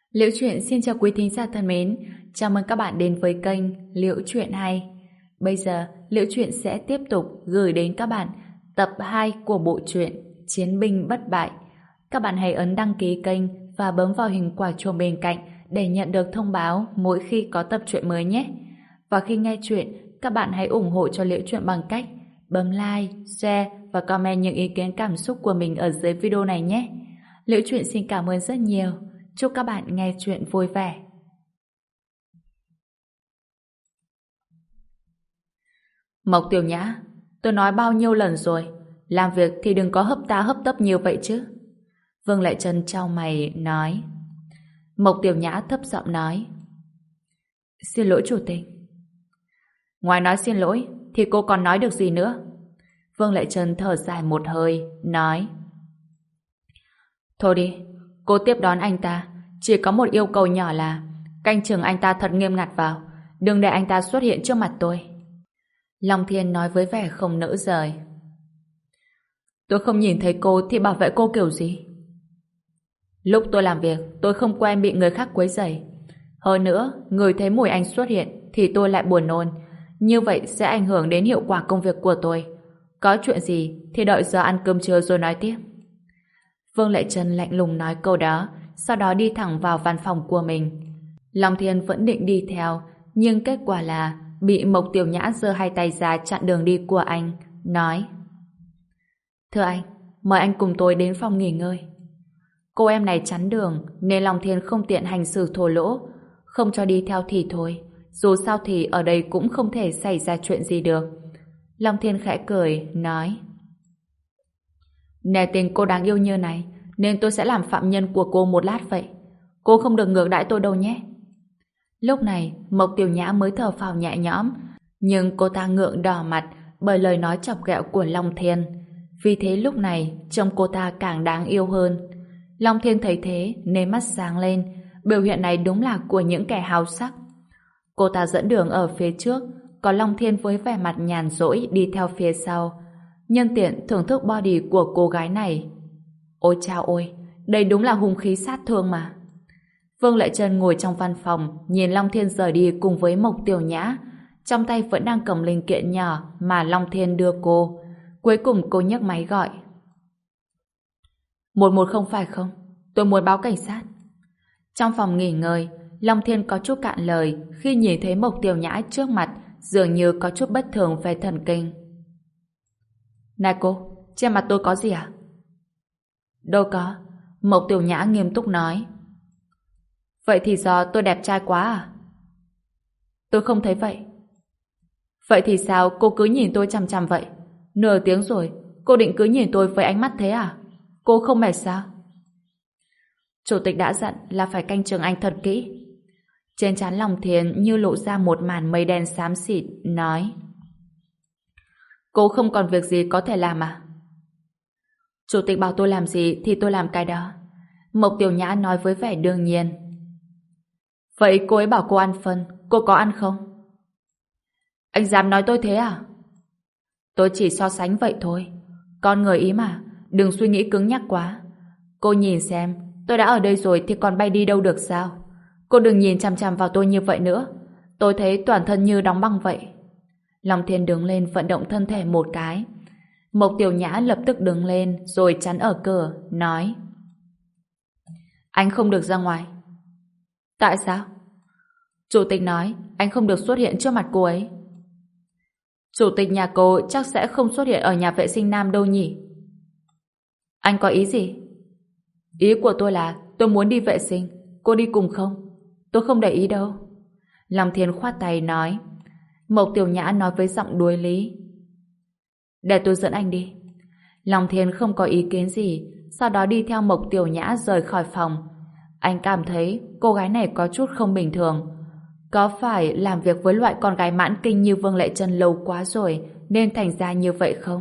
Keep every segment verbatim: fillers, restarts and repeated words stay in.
Liễu Chuyện xin chào quý thính giả thân mến, chào mừng các bạn đến với kênh Liễu Chuyện Hay. Bây giờ, Liễu Chuyện sẽ tiếp tục gửi đến các bạn tập hai của bộ truyện Chiến binh bất bại. Các bạn hãy ấn đăng ký kênh và bấm vào hình quả chuông bên cạnh để nhận được thông báo mỗi khi có tập truyện mới nhé. Và khi nghe chuyện, các bạn hãy ủng hộ cho Liễu Chuyện bằng cách bấm like, share và comment những ý kiến cảm xúc của mình ở dưới video này nhé. Liễu Chuyện xin cảm ơn rất nhiều. Chúc các bạn nghe chuyện vui vẻ. Mộc Tiểu Nhã, tôi nói bao nhiêu lần rồi, làm việc thì đừng có hấp tá hấp tấp nhiều vậy chứ. Vương Lệ Trân chau mày nói. Mộc Tiểu Nhã thấp giọng nói. Xin lỗi chủ tịch. Ngoài nói xin lỗi thì cô còn nói được gì nữa? Vương Lệ Trân thở dài một hơi, nói. Thôi đi, cô tiếp đón anh ta, chỉ có một yêu cầu nhỏ là canh chừng anh ta thật nghiêm ngặt vào, đừng để anh ta xuất hiện trước mặt tôi. Long Thiên nói với vẻ không nỡ rời. Tôi không nhìn thấy cô thì bảo vệ cô kiểu gì? Lúc tôi làm việc, tôi không quen bị người khác quấy rầy. Hơn nữa, người thấy mùi anh xuất hiện thì tôi lại buồn nôn. Như vậy sẽ ảnh hưởng đến hiệu quả công việc của tôi. Có chuyện gì thì đợi giờ ăn cơm trưa rồi nói tiếp. Vương Lệ Trân lạnh lùng nói câu đó, sau đó đi thẳng vào văn phòng của mình. Long Thiên vẫn định đi theo, nhưng kết quả là bị Mộc Tiểu Nhã giơ hai tay ra chặn đường đi của anh, nói. Thưa anh, mời anh cùng tôi đến phòng nghỉ ngơi. Cô em này chắn đường, nên Long Thiên không tiện hành xử thô lỗ, không cho đi theo thì thôi. Dù sao thì ở đây cũng không thể xảy ra chuyện gì được. Long Thiên khẽ cười, nói. Nể tình cô đáng yêu như này, nên tôi sẽ làm phạm nhân của cô một lát vậy. Cô không được ngược đãi tôi đâu nhé. Lúc này, Mộc Tiểu Nhã mới thở phào nhẹ nhõm, nhưng cô ta ngượng đỏ mặt bởi lời nói chọc ghẹo của Long Thiên. Vì thế lúc này, trông cô ta càng đáng yêu hơn. Long Thiên thấy thế nên mắt sáng lên, biểu hiện này đúng là của những kẻ háo sắc. Cô ta dẫn đường ở phía trước, còn Long Thiên với vẻ mặt nhàn rỗi đi theo phía sau, nhân tiện thưởng thức body của cô gái này. Ôi chao ôi, đây đúng là hung khí sát thương mà. Vương Lệ Trân ngồi trong văn phòng, nhìn Long Thiên rời đi cùng với Mộc Tiểu Nhã, trong tay vẫn đang cầm linh kiện nhỏ mà Long Thiên đưa cô. Cuối cùng cô nhấc máy gọi. một một không phải không? Tôi muốn báo cảnh sát. Trong phòng nghỉ ngơi, Long Thiên có chút cạn lời khi nhìn thấy Mộc Tiểu Nhã trước mặt, dường như có chút bất thường về thần kinh. Này cô, trên mặt tôi có gì à? Đâu có. Mộc Tiểu Nhã nghiêm túc nói. Vậy thì do tôi đẹp trai quá à? Tôi không thấy vậy. Vậy thì sao cô cứ nhìn tôi chằm chằm vậy? Nửa tiếng rồi, cô định cứ nhìn tôi với ánh mắt thế à? Cô không mệt sao? Chủ tịch đã dặn là phải canh chừng anh thật kỹ. Trên trán Long Thiên như lộ ra một màn mây đen xám xịt, nói. Cô không còn việc gì có thể làm à? Chủ tịch bảo tôi làm gì thì tôi làm cái đó. Mộc Tiểu Nhã nói với vẻ đương nhiên. Vậy cô ấy bảo cô ăn phân, cô có ăn không? Anh dám nói tôi thế à? Tôi chỉ so sánh vậy thôi. Con người ý mà, đừng suy nghĩ cứng nhắc quá. Cô nhìn xem, tôi đã ở đây rồi thì còn bay đi đâu được sao? Cô đừng nhìn chằm chằm vào tôi như vậy nữa. Tôi thấy toàn thân như đóng băng vậy. Long Thiên đứng lên vận động thân thể một cái. Mộc Tiểu Nhã lập tức đứng lên rồi chắn ở cửa, nói. Anh không được ra ngoài. Tại sao? Chủ tịch nói anh không được xuất hiện trước mặt cô ấy. Chủ tịch nhà cô chắc sẽ không xuất hiện ở nhà vệ sinh nam đâu nhỉ? Anh có ý gì? Ý của tôi là tôi muốn đi vệ sinh. Cô đi cùng không? Tôi không để ý đâu. Long Thiên khoát tay nói. Mộc Tiểu Nhã nói với giọng đuối lý. Để tôi dẫn anh đi. Long Thiên không có ý kiến gì, sau đó đi theo Mộc Tiểu Nhã rời khỏi phòng. Anh cảm thấy cô gái này có chút không bình thường. Có phải làm việc với loại con gái mãn kinh như Vương Lệ Trân lâu quá rồi nên thành ra như vậy không?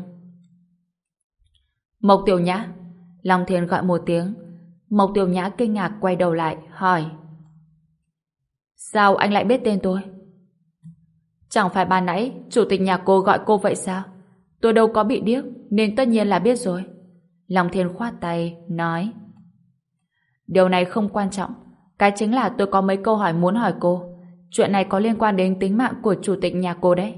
Mộc Tiểu Nhã. Long Thiên gọi một tiếng. Mộc Tiểu Nhã kinh ngạc quay đầu lại, hỏi. Sao anh lại biết tên tôi? Chẳng phải ban nãy chủ tịch nhà cô gọi cô vậy sao? Tôi đâu có bị điếc, nên tất nhiên là biết rồi. Long Thiên khoát tay, nói. Điều này không quan trọng. Cái chính là tôi có mấy câu hỏi muốn hỏi cô. Chuyện này có liên quan đến tính mạng của chủ tịch nhà cô đấy.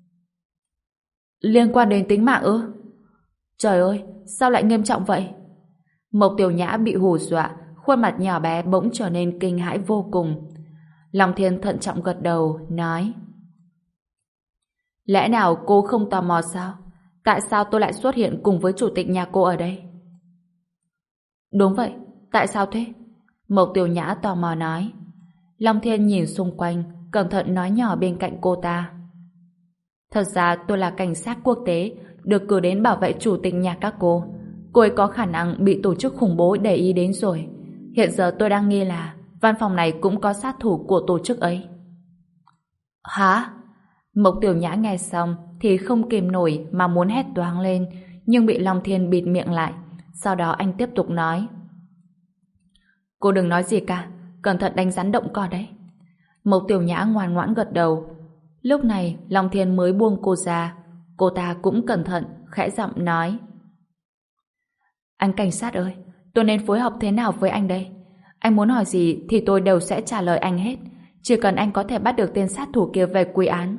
Liên quan đến tính mạng ư? Trời ơi, sao lại nghiêm trọng vậy? Mộc Tiểu Nhã bị hù dọa, khuôn mặt nhỏ bé bỗng trở nên kinh hãi vô cùng. Long Thiên thận trọng gật đầu, nói: Lẽ nào cô không tò mò sao? Tại sao tôi lại xuất hiện cùng với chủ tịch nhà cô ở đây? Đúng vậy, tại sao thế? Mộc Tiểu Nhã tò mò nói. Long Thiên nhìn xung quanh, cẩn thận nói nhỏ bên cạnh cô ta. Thật ra tôi là cảnh sát quốc tế, được cử đến bảo vệ chủ tịch nhà các cô. Cô ấy có khả năng bị tổ chức khủng bố để ý đến rồi. Hiện giờ tôi đang nghi là văn phòng này cũng có sát thủ của tổ chức ấy. Hả? Mộc Tiểu Nhã nghe xong thì không kìm nổi mà muốn hét toáng lên, nhưng bị Long Thiên bịt miệng lại. Sau đó anh tiếp tục nói: Cô đừng nói gì cả, cẩn thận đánh rắn động cỏ đấy. Mộc Tiểu Nhã ngoan ngoãn gật đầu. Lúc này Long Thiên mới buông cô ra. Cô ta cũng cẩn thận, khẽ giọng nói: Anh cảnh sát ơi, tôi nên phối hợp thế nào với anh đây? Anh muốn hỏi gì thì tôi đều sẽ trả lời anh hết. Chỉ cần anh có thể bắt được tên sát thủ kia về quy án.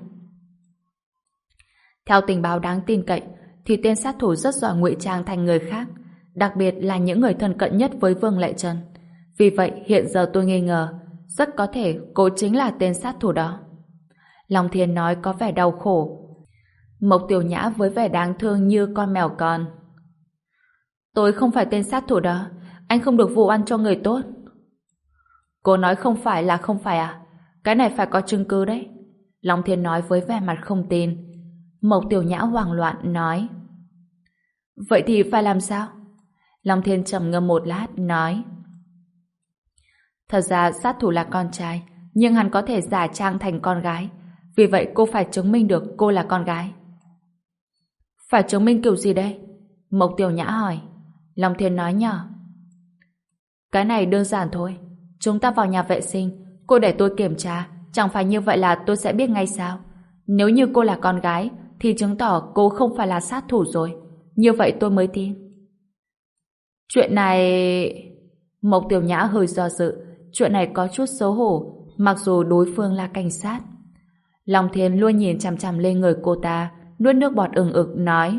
Theo tình báo đáng tin cậy thì tên sát thủ rất giỏi ngụy trang thành người khác, đặc biệt là những người thân cận nhất với Vương Lệ Trân. Vì vậy hiện giờ tôi nghi ngờ rất có thể cô chính là tên sát thủ đó. Long Thiên nói có vẻ đau khổ. Mộc Tiểu Nhã với vẻ đáng thương như con mèo con: Tôi không phải tên sát thủ đó, anh không được vụ ăn cho người tốt. Cô nói không phải là không phải à? Cái này phải có chứng cứ đấy. Long Thiên nói với vẻ mặt không tin. Mộc Tiểu Nhã hoảng loạn nói: Vậy thì phải làm sao? Long Thiên trầm ngâm một lát nói: Thật ra sát thủ là con trai, nhưng hắn có thể giả trang thành con gái. Vì vậy cô phải chứng minh được cô là con gái. Phải chứng minh kiểu gì đây? Mộc Tiểu Nhã hỏi. Long Thiên nói nhỏ: Cái này đơn giản thôi. Chúng ta vào nhà vệ sinh, cô để tôi kiểm tra, chẳng phải như vậy là tôi sẽ biết ngay sao? Nếu như cô là con gái thì chứng tỏ cô không phải là sát thủ rồi. Như vậy tôi mới tin. Chuyện này... Mộc Tiểu Nhã hơi do dự. Chuyện này có chút xấu hổ, mặc dù đối phương là cảnh sát. Long Thiên luôn nhìn chằm chằm lên người cô ta, nuốt nước bọt ừng ực nói: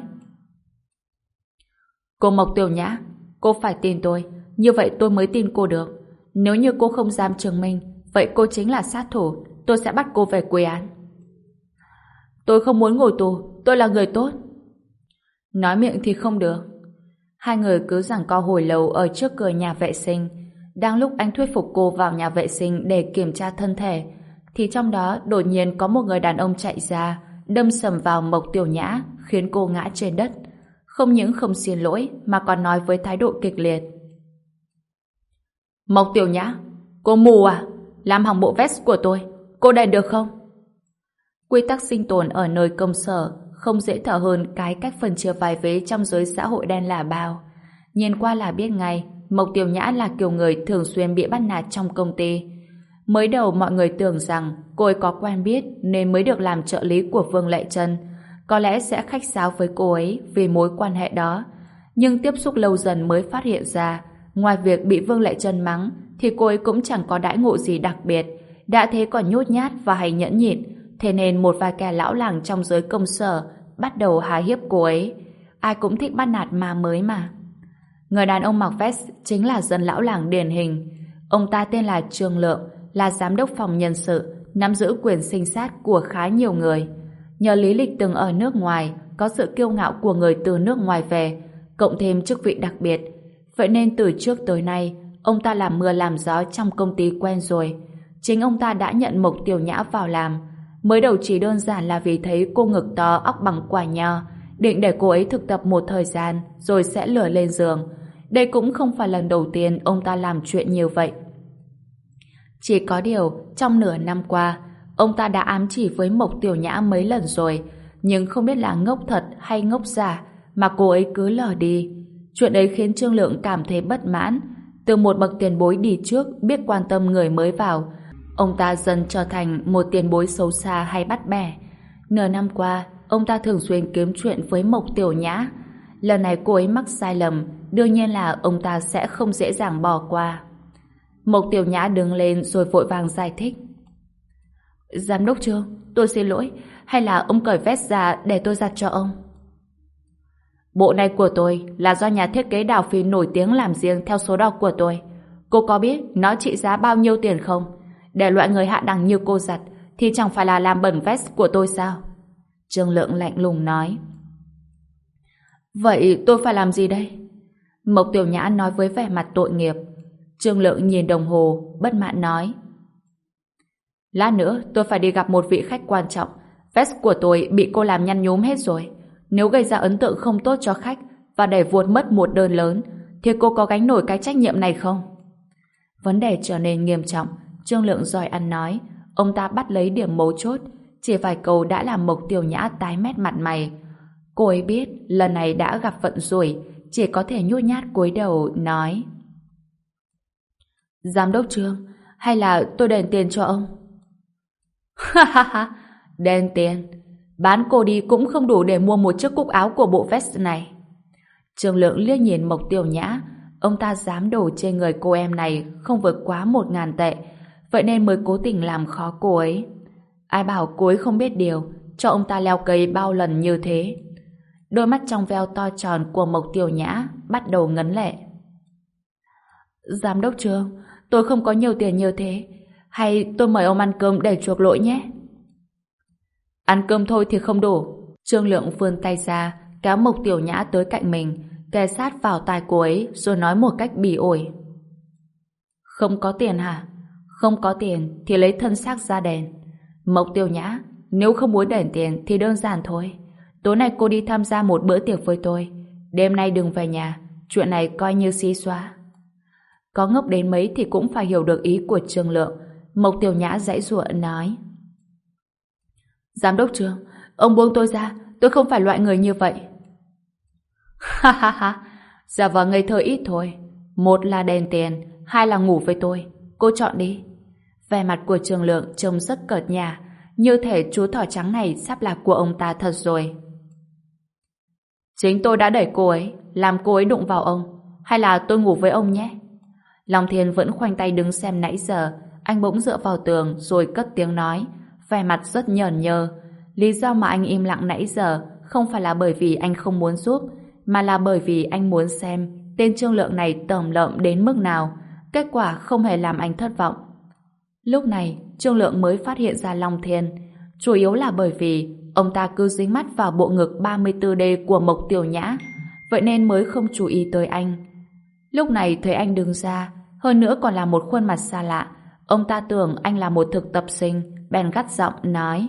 Cô Mộc Tiểu Nhã, cô phải tin tôi, như vậy tôi mới tin cô được. Nếu như cô không dám chứng minh, vậy cô chính là sát thủ, tôi sẽ bắt cô về quy án. Tôi không muốn ngồi tù, tôi là người tốt. Nói miệng thì không được. Hai người cứ giằng co hồi lâu ở trước cửa nhà vệ sinh. Đang lúc anh thuyết phục cô vào nhà vệ sinh để kiểm tra thân thể, thì trong đó đột nhiên có một người đàn ông chạy ra, đâm sầm vào Mộc Tiểu Nhã, khiến cô ngã trên đất. Không những không xin lỗi mà còn nói với thái độ kịch liệt: Mộc Tiểu Nhã, cô mù à? Làm hỏng bộ vest của tôi, cô đền được không? Quy tắc sinh tồn ở nơi công sở không dễ thở hơn cái cách phân chia vai vế trong giới xã hội đen là bao. Nhìn qua là biết ngay Mộc Tiểu Nhã là kiểu người thường xuyên bị bắt nạt trong công ty. Mới đầu mọi người tưởng rằng cô ấy có quen biết nên mới được làm trợ lý của Vương Lệ Trân, có lẽ sẽ khách sáo với cô ấy vì mối quan hệ đó. Nhưng tiếp xúc lâu dần mới phát hiện ra, ngoài việc bị Vương Lệ Trân mắng thì cô ấy cũng chẳng có đãi ngộ gì đặc biệt, đã thế còn nhút nhát và hay nhẫn nhịn. Thế nên một vài kẻ lão làng trong giới công sở bắt đầu há hiếp cô ấy. Ai cũng thích bắt nạt ma mới mà. Người đàn ông mặc vest chính là dân lão làng điển hình. Ông ta tên là Trương Lượng, là giám đốc phòng nhân sự, nắm giữ quyền sinh sát của khá nhiều người. Nhờ lý lịch từng ở nước ngoài, có sự kiêu ngạo của người từ nước ngoài về, cộng thêm chức vị đặc biệt. Vậy nên từ trước tới nay, ông ta làm mưa làm gió trong công ty quen rồi. Chính ông ta đã nhận Mộc Tiểu Nhã vào làm. Mới đầu chỉ đơn giản là vì thấy cô ngực to óc bằng quả nho, định để cô ấy thực tập một thời gian rồi sẽ lừa lên giường. Đây cũng không phải lần đầu tiên ông ta làm chuyện như vậy. Chỉ có điều, trong nửa năm qua, ông ta đã ám chỉ với Mộc Tiểu Nhã mấy lần rồi, nhưng không biết là ngốc thật hay ngốc giả mà cô ấy cứ lờ đi. Chuyện ấy khiến Trương Lượng cảm thấy bất mãn. Từ một bậc tiền bối đi trước biết quan tâm người mới vào, ông ta dần trở thành một tiền bối xấu xa hay bắt bẻ. Nửa năm qua, ông ta thường xuyên kiếm chuyện với Mộc Tiểu Nhã. Lần này cô ấy mắc sai lầm, đương nhiên là ông ta sẽ không dễ dàng bỏ qua. Mộc Tiểu Nhã đứng lên rồi vội vàng giải thích. Giám đốc Trương, tôi xin lỗi, hay là ông cởi vest ra để tôi giặt cho ông? Bộ này của tôi là do nhà thiết kế Đào Phi nổi tiếng làm riêng theo số đo của tôi. Cô có biết nó trị giá bao nhiêu tiền không? Để loại người hạ đẳng như cô giặt thì chẳng phải là làm bẩn vest của tôi sao? Trương Lượng lạnh lùng nói. Vậy tôi phải làm gì đây? Mộc Tiểu Nhã nói với vẻ mặt tội nghiệp. Trương Lượng nhìn đồng hồ, bất mãn nói. Lát nữa tôi phải đi gặp một vị khách quan trọng. Vest của tôi bị cô làm nhăn nhúm hết rồi. Nếu gây ra ấn tượng không tốt cho khách và để vuột mất một đơn lớn, thì cô có gánh nổi cái trách nhiệm này không? Vấn đề trở nên nghiêm trọng. Trương Lượng giỏi ăn nói. Ông ta bắt lấy điểm mấu chốt. Chỉ vài câu đã làm Mộc Tiểu Nhã tái mét mặt mày. Cô ấy biết lần này đã gặp vận rủi, chỉ có thể nhút nhát cúi đầu nói. Giám đốc Trương, hay là tôi đền tiền cho ông? Ha ha ha, đền tiền? Bán cô đi cũng không đủ để mua một chiếc cúc áo của bộ vest này. Trương Lượng liếc nhìn Mộc Tiểu Nhã. Ông ta dám đổ trên người cô em này không vượt quá một ngàn tệ, vậy nên mới cố tình làm khó cô ấy. Ai bảo cô ấy không biết điều, cho ông ta leo cây bao lần như thế. Đôi mắt trong veo to tròn của Mộc Tiểu Nhã bắt đầu ngấn lệ. Giám đốc Trương, tôi không có nhiều tiền như thế. Hay tôi mời ông ăn cơm để chuộc lỗi nhé? Ăn cơm thôi thì không đủ. Trương Lượng vươn tay ra, kéo Mộc Tiểu Nhã tới cạnh mình, kề sát vào tai cô ấy rồi nói một cách bỉ ổi. Không có tiền hả? Không có tiền thì lấy thân xác ra đền. Mộc Tiểu Nhã, nếu không muốn đền tiền thì đơn giản thôi. Tối nay cô đi tham gia một bữa tiệc với tôi. Đêm nay đừng về nhà. Chuyện này coi như xí xóa. Có ngốc đến mấy thì cũng phải hiểu được ý của Trương Lượng. Mộc Tiểu Nhã giãy giụa nói. Giám đốc Trương, ông buông tôi ra. Tôi không phải loại người như vậy. Ha ha ha. Giả vờ ngây thơ ít thôi. Một là đền tiền, hai là ngủ với tôi. Cô chọn đi. Vẻ mặt của Trương Lượng trông rất cợt nhả, như thể chú thỏ trắng này sắp là của ông ta thật rồi. Chính tôi đã đẩy cô ấy, làm cô ấy đụng vào ông. Hay là tôi ngủ với ông nhé? Long Thiên vẫn khoanh tay đứng xem nãy giờ. Anh bỗng dựa vào tường rồi cất tiếng nói, vẻ mặt rất nhởn nhơ. Lý do mà anh im lặng nãy giờ không phải là bởi vì anh không muốn giúp, mà là bởi vì anh muốn xem tên Trương Lượng này tởm lợm đến mức nào. Kết quả không hề làm anh thất vọng. Lúc này Trương Lượng mới phát hiện ra Long Thiên, chủ yếu là bởi vì ông ta cứ dính mắt vào bộ ngực ba mươi tư D của Mộc Tiểu Nhã, vậy nên mới không chú ý tới anh. Lúc này thấy anh đứng ra, hơn nữa còn là một khuôn mặt xa lạ, ông ta tưởng anh là một thực tập sinh, bèn gắt giọng nói.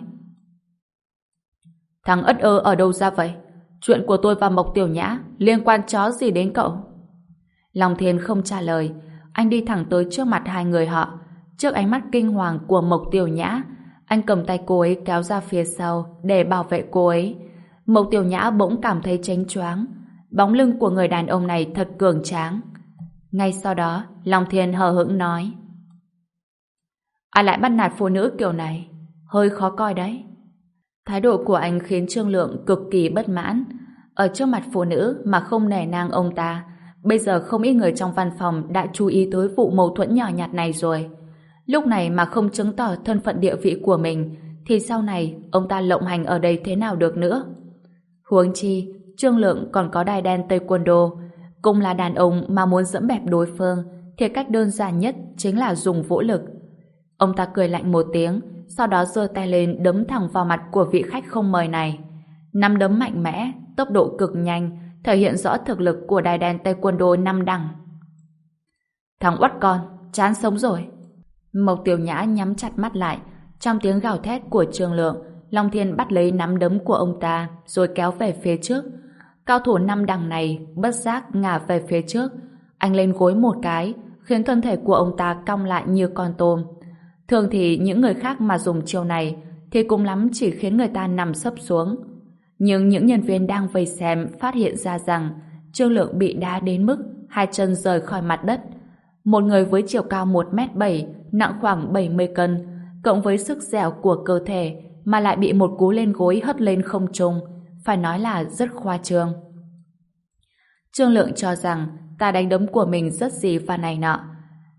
Thằng ất ơ ở đâu ra vậy? Chuyện của tôi và Mộc Tiểu Nhã liên quan chó gì đến cậu? Long Thiên không trả lời, anh đi thẳng tới trước mặt hai người họ. Trước ánh mắt kinh hoàng của Mộc Tiểu Nhã, anh cầm tay cô ấy kéo ra phía sau để bảo vệ cô ấy. Mộc Tiểu Nhã bỗng cảm thấy chánh choáng. Bóng lưng của người đàn ông này thật cường tráng. Ngay sau đó, Long Thiên hờ hững nói. Ai lại bắt nạt phụ nữ kiểu này? Hơi khó coi đấy. Thái độ của anh khiến Trương Lượng cực kỳ bất mãn. Ở trước mặt phụ nữ mà không nể nang ông ta. Bây giờ không ít người trong văn phòng đã chú ý tới vụ mâu thuẫn nhỏ nhặt này rồi. Lúc này mà không chứng tỏ thân phận địa vị của mình thì sau này ông ta lộng hành ở đây thế nào được nữa. Huống chi Trương Lượng còn có đai đen taekwondo, cùng là đàn ông mà muốn dẫm bẹp đối phương thì cách đơn giản nhất chính là dùng vũ lực. Ông ta cười lạnh một tiếng, sau đó giơ tay lên đấm thẳng vào mặt của vị khách không mời này. Nắm đấm mạnh mẽ, tốc độ cực nhanh, thể hiện rõ thực lực của đai đen taekwondo năm đẳng. Thằng uất con, chán sống rồi. Mộc Tiểu Nhã nhắm chặt mắt lại. Trong tiếng gào thét của Trương Lượng, Long Thiên bắt lấy nắm đấm của ông ta rồi kéo về phía trước. Cao thủ năm đẳng này bất giác ngả về phía trước. Anh lên gối một cái, khiến thân thể của ông ta cong lại như con tôm. Thường thì những người khác mà dùng chiêu này thì cũng lắm chỉ khiến người ta nằm sấp xuống. Nhưng những nhân viên đang vây xem phát hiện ra rằng Trương Lượng bị đá đến mức hai chân rời khỏi mặt đất. Một người với chiều cao một mét bảy, nặng khoảng bảy mươi cân, cộng với sức dẻo của cơ thể mà lại bị một cú lên gối hất lên không trung, phải nói là rất khoa trương. Trương Lượng cho rằng ta đánh đấm của mình rất gì và này nọ.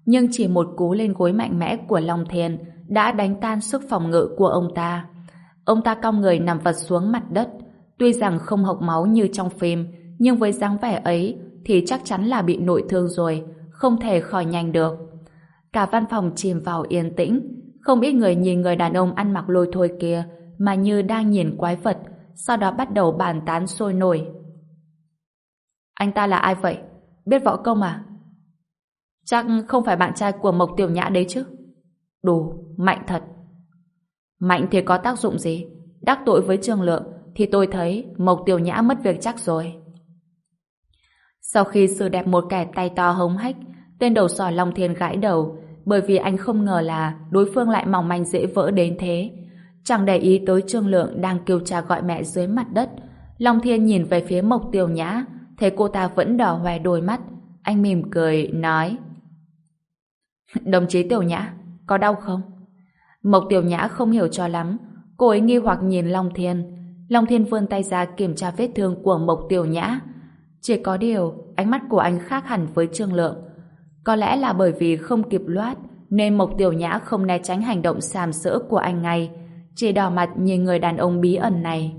Nhưng chỉ một cú lên gối mạnh mẽ của Long Thiên đã đánh tan sức phòng ngự của ông ta. Ông ta cong người nằm vật xuống mặt đất. Tuy rằng không hộc máu như trong phim, nhưng với dáng vẻ ấy thì chắc chắn là bị nội thương rồi, không thể khỏi nhanh được. Cả văn phòng chìm vào yên tĩnh, không ít người nhìn người đàn ông ăn mặc lôi thôi kia mà như đang nhìn quái vật, sau đó bắt đầu bàn tán sôi nổi. Anh ta là ai vậy? Biết võ công à? Chắc không phải bạn trai của Mộc Tiểu Nhã đấy chứ? Đủ, mạnh thật. Mạnh thì có tác dụng gì? Đắc tội với Trương Lượng thì tôi thấy Mộc Tiểu Nhã mất việc chắc rồi. Sau khi xử đẹp một kẻ tay to hống hách, tên đầu sỏ Long Thiên gãi đầu, bởi vì anh không ngờ là đối phương lại mỏng manh dễ vỡ đến thế. Chẳng để ý tới Trương Lượng đang kêu cha gọi mẹ dưới mặt đất, Long Thiên nhìn về phía Mộc Tiểu Nhã, thấy cô ta vẫn đỏ hoe đôi mắt. Anh mỉm cười, nói: Đồng chí Tiểu Nhã, có đau không? Mộc Tiểu Nhã không hiểu cho lắm, cô ấy nghi hoặc nhìn Long Thiên. Long Thiên vươn tay ra kiểm tra vết thương của Mộc Tiểu Nhã. Chỉ có điều, ánh mắt của anh khác hẳn với Trương Lượng. Có lẽ là bởi vì không kịp loát, nên Mộc Tiểu Nhã không né tránh hành động sàm sỡ của anh ngay, chỉ đỏ mặt nhìn người đàn ông bí ẩn này.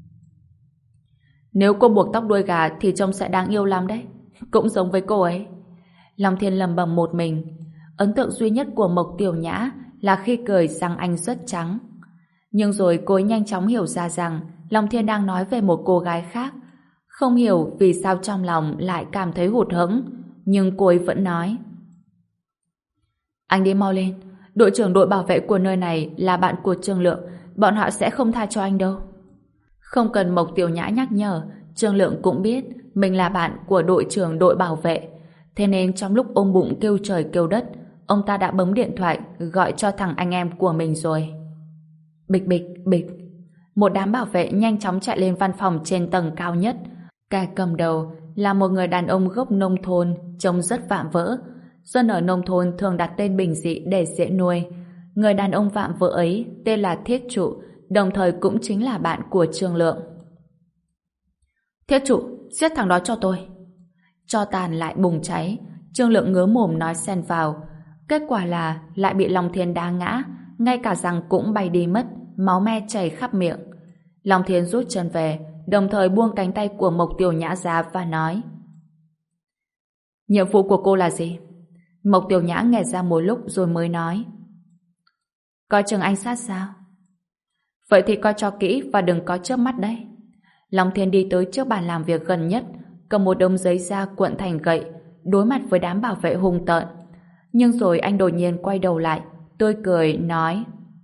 Nếu cô buộc tóc đuôi gà thì trông sẽ đáng yêu lắm đấy. Cũng giống với cô ấy. Long Thiên lầm bầm một mình. Ấn tượng duy nhất của Mộc Tiểu Nhã là khi cười răng anh rất trắng. Nhưng rồi cô ấy nhanh chóng hiểu ra rằng Long Thiên đang nói về một cô gái khác. Không hiểu vì sao trong lòng lại cảm thấy hụt hẫng, nhưng cô ấy vẫn nói: Anh đi mau lên, đội trưởng đội bảo vệ của nơi này là bạn của Trương Lượng, bọn họ sẽ không tha cho anh đâu. Không cần Mộc Tiểu Nhã nhắc nhở, Trương Lượng cũng biết mình là bạn của đội trưởng đội bảo vệ. Thế nên trong lúc ôm bụng kêu trời kêu đất, ông ta đã bấm điện thoại gọi cho thằng anh em của mình rồi. Bịch bịch bịch, một đám bảo vệ nhanh chóng chạy lên văn phòng trên tầng cao nhất. Kẻ cầm đầu là một người đàn ông gốc nông thôn, trông rất vạm vỡ. Dân ở nông thôn thường đặt tên bình dị để dễ nuôi. Người đàn ông vạm vỡ ấy tên là Thiết Trụ, đồng thời cũng chính là bạn của Trương Lượng. Thiết Trụ, giết thằng đó cho tôi. Tro tàn lại bùng cháy, Trương Lượng ngớ mồm nói xen vào. Kết quả là lại bị Long Thiên đá ngã, ngay cả răng cũng bay đi mất, máu me chảy khắp miệng. Long Thiên rút chân về, đồng thời buông cánh tay của Mộc Tiểu Nhã ra và nói: Nhiệm vụ của cô là gì? Mộc Tiểu Nhã nghe ra một lúc rồi mới nói: Coi chừng anh sát sao? Vậy thì coi cho kỹ và đừng có chớp mắt đấy. Long Thiên đi tới trước bàn làm việc gần nhất, cầm một đống giấy da cuộn thành gậy, đối mặt với đám bảo vệ hung tợn. Nhưng rồi anh đột nhiên quay đầu lại, tươi cười nói: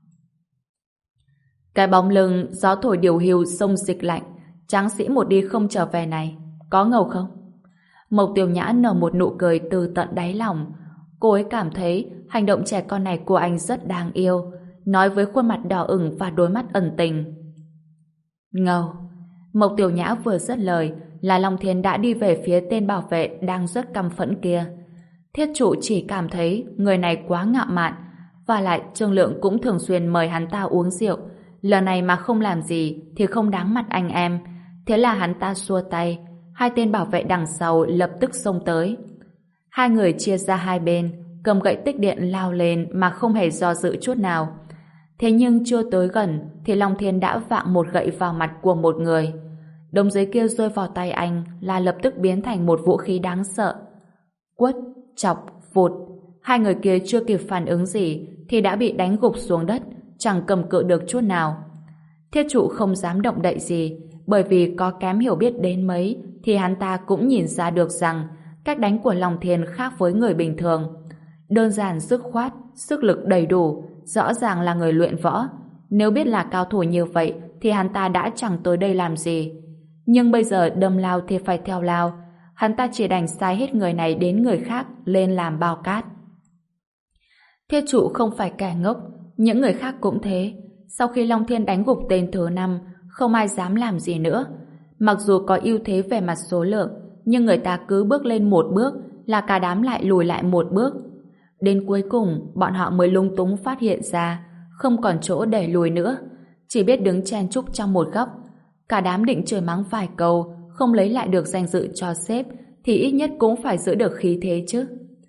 Cái bóng lưng gió thổi điều hiu sông dịch lạnh, tráng sĩ một đi không trở về này, có ngầu không? Mộc Tiểu Nhã nở một nụ cười từ tận đáy lòng. Cô ấy cảm thấy hành động trẻ con này của anh rất đáng yêu, nói với khuôn mặt đỏ ửng và đôi mắt ẩn tình. Ngầu. Mộc Tiểu Nhã vừa dứt lời là Long Thiên đã đi về phía tên bảo vệ đang rất căm phẫn kia. Thiết Trụ chỉ cảm thấy người này quá ngạo mạn, và lại Trương Lượng cũng thường xuyên mời hắn ta uống rượu. Lần này mà không làm gì thì không đáng mặt anh em. Thế là hắn ta xua tay, hai tên bảo vệ đằng sau lập tức xông tới. Hai người chia ra hai bên, cầm gậy tích điện lao lên mà không hề do dự chút nào. Thế nhưng chưa tới gần thì Long Thiên đã vạng một gậy vào mặt của một người. Đống giấy kia rơi vào tay anh là lập tức biến thành một vũ khí đáng sợ. Quất, chọc, vụt. Hai người kia chưa kịp phản ứng gì thì đã bị đánh gục xuống đất, chẳng cầm cự được chút nào. Thiết Trụ không dám động đậy gì, bởi vì có kém hiểu biết đến mấy thì hắn ta cũng nhìn ra được rằng cách đánh của Long Thiên khác với người bình thường. Đơn giản dứt khoát, sức lực đầy đủ, rõ ràng là người luyện võ. Nếu biết là cao thủ như vậy thì hắn ta đã chẳng tới đây làm gì. Nhưng bây giờ đâm lao thì phải theo lao. Hắn ta chỉ đành sai hết người này đến người khác lên làm bao cát. Thiết Trụ không phải kẻ ngốc, những người khác cũng thế. Sau khi Long Thiên đánh gục tên thứ năm, không ai dám làm gì nữa. Mặc dù có ưu thế về mặt số lượng, nhưng người ta cứ bước lên một bước là cả đám lại lùi lại một bước. Đến cuối cùng, bọn họ mới lung túng phát hiện ra không còn chỗ để lùi nữa, chỉ biết đứng chen chúc trong một góc. Cả đám định chửi mắng vài câu, không lấy lại được danh dự cho sếp thì ít nhất cũng phải giữ được khí thế chứ.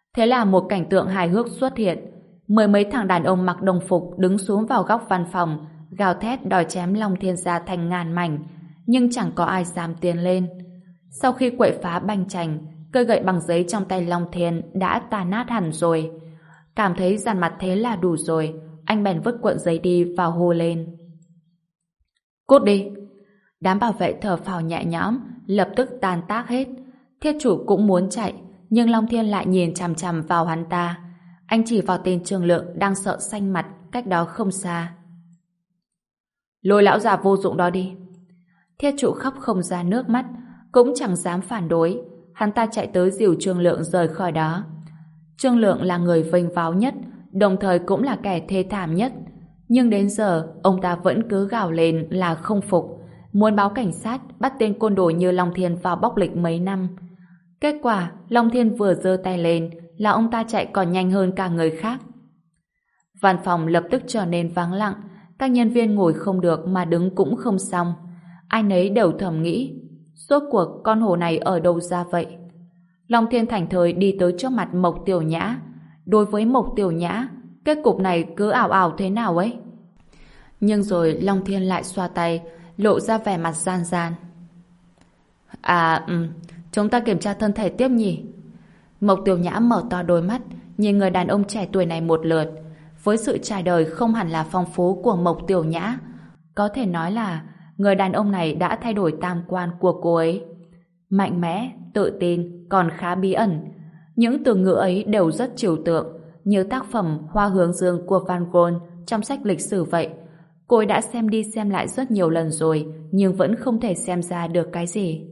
Thế là một cảnh tượng hài hước xuất hiện. Mười mấy thằng đàn ông mặc đồng phục đứng xuống vào góc văn phòng, gào thét đòi chém Long Thiên ra thành ngàn mảnh, nhưng chẳng có ai dám tiến lên. Sau khi quậy phá banh chành, cây gậy bằng giấy trong tay Long Thiên đã tan nát hẳn rồi. Cảm thấy dằn mặt thế là đủ rồi, anh bèn vứt cuộn giấy đi và hô lên. Cút đi! Đám bảo vệ thở phào nhẹ nhõm, lập tức tan tác hết. Thiết chủ cũng muốn chạy, nhưng Long Thiên lại nhìn chằm chằm vào hắn ta. Anh chỉ vào tên Trương Lượng đang sợ xanh mặt cách đó không xa. Lôi lão già vô dụng đó đi. Thiết chủ khóc không ra nước mắt, cũng chẳng dám phản đối. Hắn ta chạy tới dìu Trương Lượng rời khỏi đó. Trương Lượng là người vênh váo nhất, đồng thời cũng là kẻ thê thảm nhất. Nhưng đến giờ, ông ta vẫn cứ gào lên là không phục, muốn báo cảnh sát bắt tên côn đồ như Long Thiên vào bóc lịch mấy năm. Kết quả, Long Thiên vừa giơ tay lên là ông ta chạy còn nhanh hơn cả người khác. Văn phòng lập tức trở nên vắng lặng, các nhân viên ngồi không được mà đứng cũng không xong. Ai nấy đều thầm nghĩ, rốt cuộc con hổ này ở đâu ra vậy? Long Thiên thảnh thơi đi tới trước mặt Mộc Tiểu Nhã. Đối với Mộc Tiểu Nhã, kết cục này cứ ảo ảo thế nào ấy? Nhưng rồi Long Thiên lại xoa tay, lộ ra vẻ mặt gian gian. À, ừ, chúng ta kiểm tra thân thể tiếp nhỉ? Mộc Tiểu Nhã mở to đôi mắt, nhìn người đàn ông trẻ tuổi này một lượt. Với sự trải đời không hẳn là phong phú của Mộc Tiểu Nhã, có thể nói là người đàn ông này đã thay đổi tam quan của cô ấy. Mạnh mẽ, tự tin, còn khá bí ẩn. Những từ ngữ ấy đều rất trừu tượng, như tác phẩm Hoa Hướng Dương của Van Gogh trong sách lịch sử vậy. Cô ấy đã xem đi xem lại rất nhiều lần rồi, nhưng vẫn không thể xem ra được cái gì.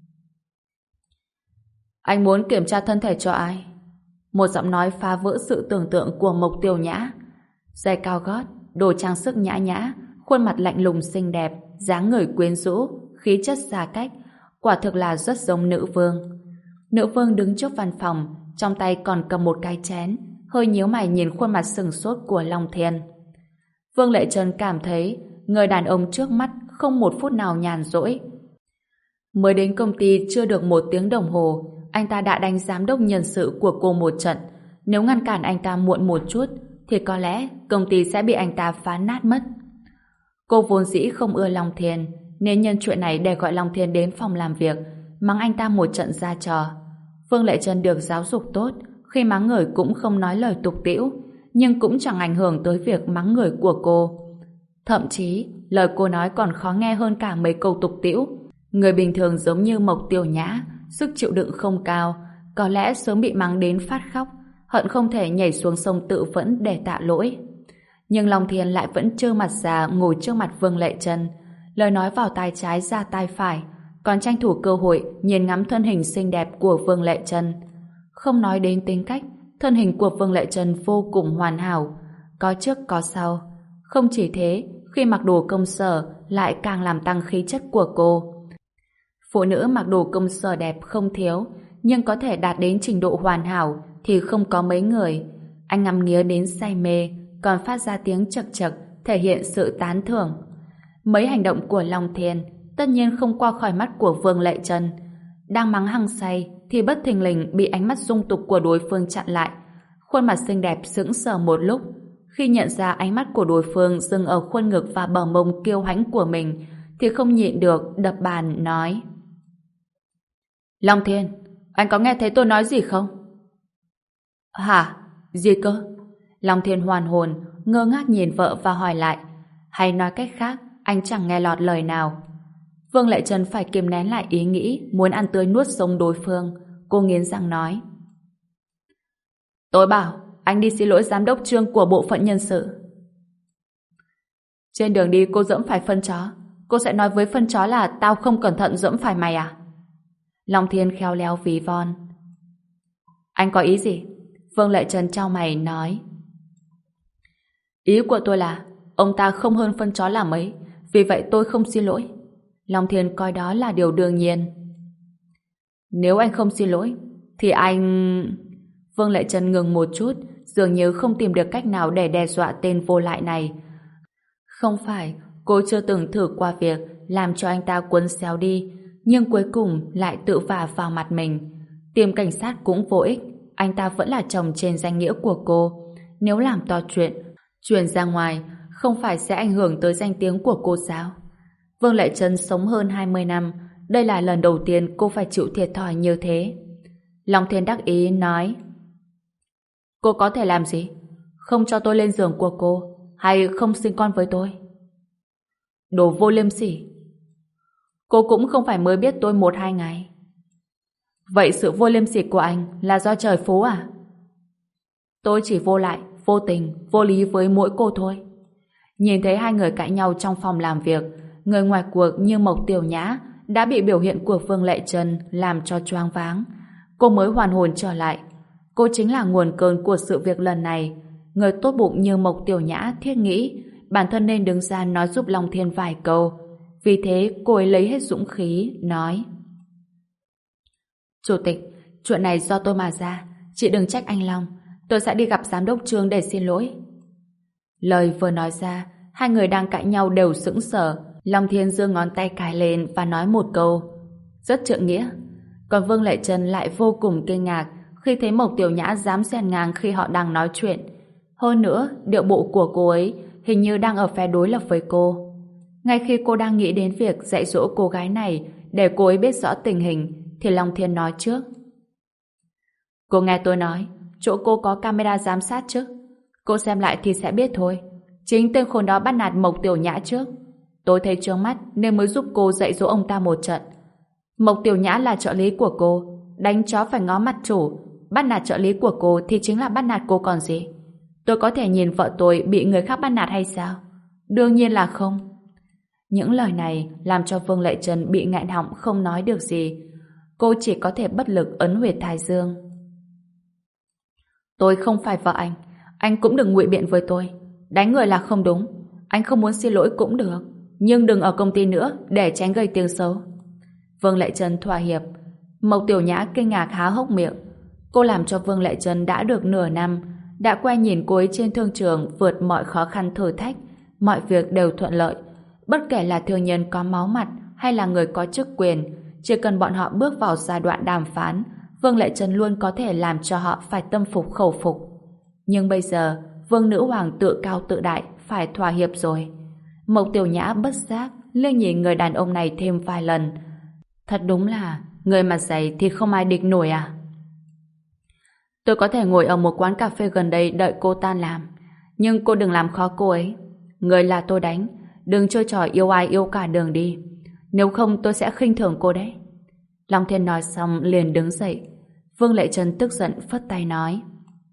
Anh muốn kiểm tra thân thể cho ai? Một giọng nói phá vỡ sự tưởng tượng của Mộc Tiểu Nhã. Giày cao gót, đồ trang sức nhã nhã, khuôn mặt lạnh lùng xinh đẹp, dáng người quyến rũ, khí chất xa cách, quả thực là rất giống nữ vương. Nữ vương đứng trước văn phòng, trong tay còn cầm một cái chén, hơi nhíu mày nhìn khuôn mặt sừng sốt của Long Thiên. Vương Lệ Trân cảm thấy người đàn ông trước mắt không một phút nào nhàn rỗi. Mới đến công ty chưa được một tiếng đồng hồ, anh ta đã đánh giám đốc nhân sự của cô một trận. Nếu ngăn cản anh ta muộn một chút, thì có lẽ công ty sẽ bị anh ta phá nát mất. Cô vốn dĩ không ưa Long Thiên, nên nhân chuyện này để gọi Long Thiên đến phòng làm việc, mắng anh ta một trận ra trò. Vương Lệ Trân được giáo dục tốt, khi mắng người cũng không nói lời tục tĩu, nhưng cũng chẳng ảnh hưởng tới việc mắng người của cô. Thậm chí, lời cô nói còn khó nghe hơn cả mấy câu tục tĩu. Người bình thường giống như Mộc Tiểu Nhã, sức chịu đựng không cao, có lẽ sớm bị mắng đến phát khóc, hận không thể nhảy xuống sông tự vẫn để tạ lỗi. Nhưng Long Thiên lại vẫn trơ mặt già ngồi trước mặt Vương Lệ Trân, lời nói vào tai trái ra tai phải, còn tranh thủ cơ hội nhìn ngắm thân hình xinh đẹp của Vương Lệ Trân. Không nói đến tính cách, thân hình của Vương Lệ Trân vô cùng hoàn hảo, có trước có sau. Không chỉ thế, khi mặc đồ công sở lại càng làm tăng khí chất của cô. Phụ nữ mặc đồ công sở đẹp không thiếu, nhưng có thể đạt đến trình độ hoàn hảo thì không có mấy người. Anh ngắm nghía đến say mê, còn phát ra tiếng chậc chậc thể hiện sự tán thưởng. Mấy hành động của Long Thiên tất nhiên không qua khỏi mắt của Vương Lệ Trân. Đang mắng hăng say thì bất thình lình bị ánh mắt dung tục của đối phương chặn lại. Khuôn mặt xinh đẹp sững sờ một lúc. Khi nhận ra ánh mắt của đối phương dừng ở khuôn ngực và bờ mông kiêu hãnh của mình thì không nhịn được đập bàn nói: Long Thiên, anh có nghe thấy tôi nói gì không? Hả? Gì cơ? Long Thiên hoàn hồn, ngơ ngác nhìn vợ và hỏi lại. Hay nói cách khác, anh chẳng nghe lọt lời nào. Vương Lệ Trân phải kiềm nén lại ý nghĩ muốn ăn tươi nuốt sống đối phương. Cô nghiến răng nói: Tôi bảo anh đi xin lỗi giám đốc Trương của bộ phận nhân sự. Trên đường đi cô dẫm phải phân chó, cô sẽ nói với phân chó là tao không cẩn thận dẫm phải mày à? Long Thiên khéo léo ví von. Anh có ý gì? Vương Lệ Trân chau mày nói: Ý của tôi là ông ta không hơn phân chó là mấy, vì vậy tôi không xin lỗi. Long Thiên coi đó là điều đương nhiên. Nếu anh không xin lỗi thì anh... Vương Lệ Trân ngừng một chút, dường như không tìm được cách nào để đe dọa tên vô lại này. Không phải cô chưa từng thử qua việc làm cho anh ta quấn xéo đi, nhưng cuối cùng lại tự vả vào mặt mình. Tìm cảnh sát cũng vô ích, anh ta vẫn là chồng trên danh nghĩa của cô. Nếu làm to chuyện, truyền ra ngoài, không phải sẽ ảnh hưởng tới danh tiếng của cô sao? Vương Lệ Trân sống hơn hai mươi năm, đây là lần đầu tiên cô phải chịu thiệt thòi như thế. Long Thiên đắc ý nói: cô có thể làm gì? Không cho tôi lên giường của cô, hay không sinh con với tôi? Đồ vô liêm sỉ! Cô cũng không phải mới biết tôi một hai ngày. Vậy sự vô liêm sỉ của anh là do trời phú à? Tôi chỉ vô lại, vô tình, vô lý với mỗi cô thôi. Nhìn thấy hai người cãi nhau trong phòng làm việc, người ngoài cuộc như Mộc Tiểu Nhã đã bị biểu hiện của Vương Lệ Trân làm cho choáng váng. Cô mới hoàn hồn trở lại. Cô chính là nguồn cơn của sự việc lần này. Người tốt bụng như Mộc Tiểu Nhã thiết nghĩ bản thân nên đứng ra nói giúp Long Thiên vài câu. Vì thế cô ấy lấy hết dũng khí, nói: Chủ tịch, chuyện này do tôi mà ra. Chị đừng trách anh Long. Tôi sẽ đi gặp giám đốc Trương để xin lỗi. Lời vừa nói ra, hai người đang cãi nhau đều sững sờ. Long Thiên giơ ngón tay cài lên và nói một câu: rất trượng nghĩa. Còn Vương Lệ Trân lại vô cùng kinh ngạc khi thấy Mộc Tiểu Nhã dám xen ngang khi họ đang nói chuyện. Hơn nữa, điệu bộ của cô ấy hình như đang ở phe đối lập với cô. Ngay khi cô đang nghĩ đến việc dạy dỗ cô gái này để cô ấy biết rõ tình hình, thì Long Thiên nói trước: cô nghe tôi nói, chỗ cô có camera giám sát chứ? Cô xem lại thì sẽ biết thôi. Chính tên khốn đó bắt nạt Mộc Tiểu Nhã trước. Tôi thấy trướng mắt nên mới giúp cô dạy dỗ ông ta một trận. Mộc Tiểu Nhã là trợ lý của cô, đánh chó phải ngó mặt chủ. Bắt nạt trợ lý của cô thì chính là bắt nạt cô còn gì. Tôi có thể nhìn vợ tôi bị người khác bắt nạt hay sao? Đương nhiên là không. Những lời này làm cho Vương Lệ Trân bị nghẹn họng không nói được gì. Cô chỉ có thể bất lực ấn huyệt thái dương. Tôi không phải vợ anh. Anh cũng đừng ngụy biện với tôi. Đánh người là không đúng. Anh không muốn xin lỗi cũng được, nhưng đừng ở công ty nữa để tránh gây tiếng xấu. Vương Lệ Trân thỏa hiệp. Mộc Tiểu Nhã kinh ngạc há hốc miệng. Cô làm cho Vương Lệ Trân đã được nửa năm, đã quen nhìn cô ấy trên thương trường vượt mọi khó khăn thử thách, mọi việc đều thuận lợi. Bất kể là thương nhân có máu mặt hay là người có chức quyền, chỉ cần bọn họ bước vào giai đoạn đàm phán, Vương Lệ Trân luôn có thể làm cho họ phải tâm phục khẩu phục. Nhưng bây giờ, Vương Nữ Hoàng tự cao tự đại phải thỏa hiệp rồi. Mộc Tiểu Nhã bất giác liếc nhìn người đàn ông này thêm vài lần. Thật đúng là người mặt dày thì không ai địch nổi à? Tôi có thể ngồi ở một quán cà phê gần đây đợi cô tan làm, nhưng cô đừng làm khó cô ấy. Người là tôi đánh, đừng chơi trò yêu ai yêu cả đường đi. Nếu không tôi sẽ khinh thường cô đấy. Long Thiên nói xong liền đứng dậy. Vương Lệ Trân tức giận phất tay nói: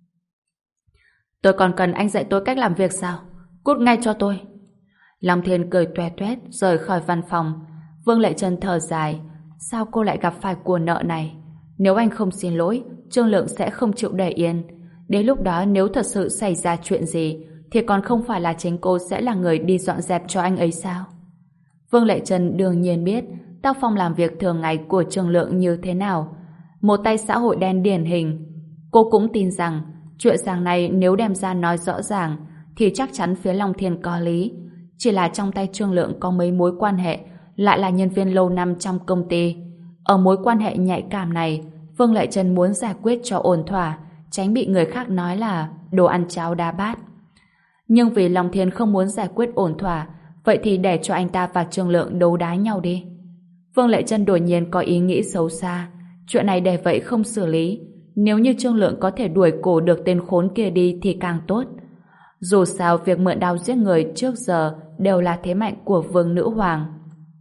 tôi còn cần anh dạy tôi cách làm việc sao? Cút ngay cho tôi. Long Thiên cười toe toét rời khỏi văn phòng. Vương Lệ Trân thở dài. Sao cô lại gặp phải của nợ này? Nếu anh không xin lỗi, Trương Lượng sẽ không chịu để yên. Đến lúc đó nếu thật sự xảy ra chuyện gì, thì còn không phải là chính cô sẽ là người đi dọn dẹp cho anh ấy sao? Vương Lệ Trân đương nhiên biết tác phong làm việc thường ngày của Trương Lượng như thế nào. Một tay xã hội đen điển hình. Cô cũng tin rằng chuyện rằng này nếu đem ra nói rõ ràng thì chắc chắn phía Long Thiên có lý. Chỉ là trong tay Trương Lượng có mấy mối quan hệ, lại là nhân viên lâu năm trong công ty. Ở mối quan hệ nhạy cảm này, Vương Lệ Trân muốn giải quyết cho ổn thỏa, tránh bị người khác nói là đồ ăn cháo đá bát. Nhưng vì Long Thiên không muốn giải quyết ổn thỏa, vậy thì để cho anh ta và Trương Lượng đấu đá nhau đi. Vương Lệ Trân đột nhiên có ý nghĩ xấu xa. Chuyện này để vậy không xử lý. Nếu như Trương Lượng có thể đuổi cổ được tên khốn kia đi thì càng tốt. Dù sao việc mượn đao giết người trước giờ đều là thế mạnh của Vương Nữ Hoàng.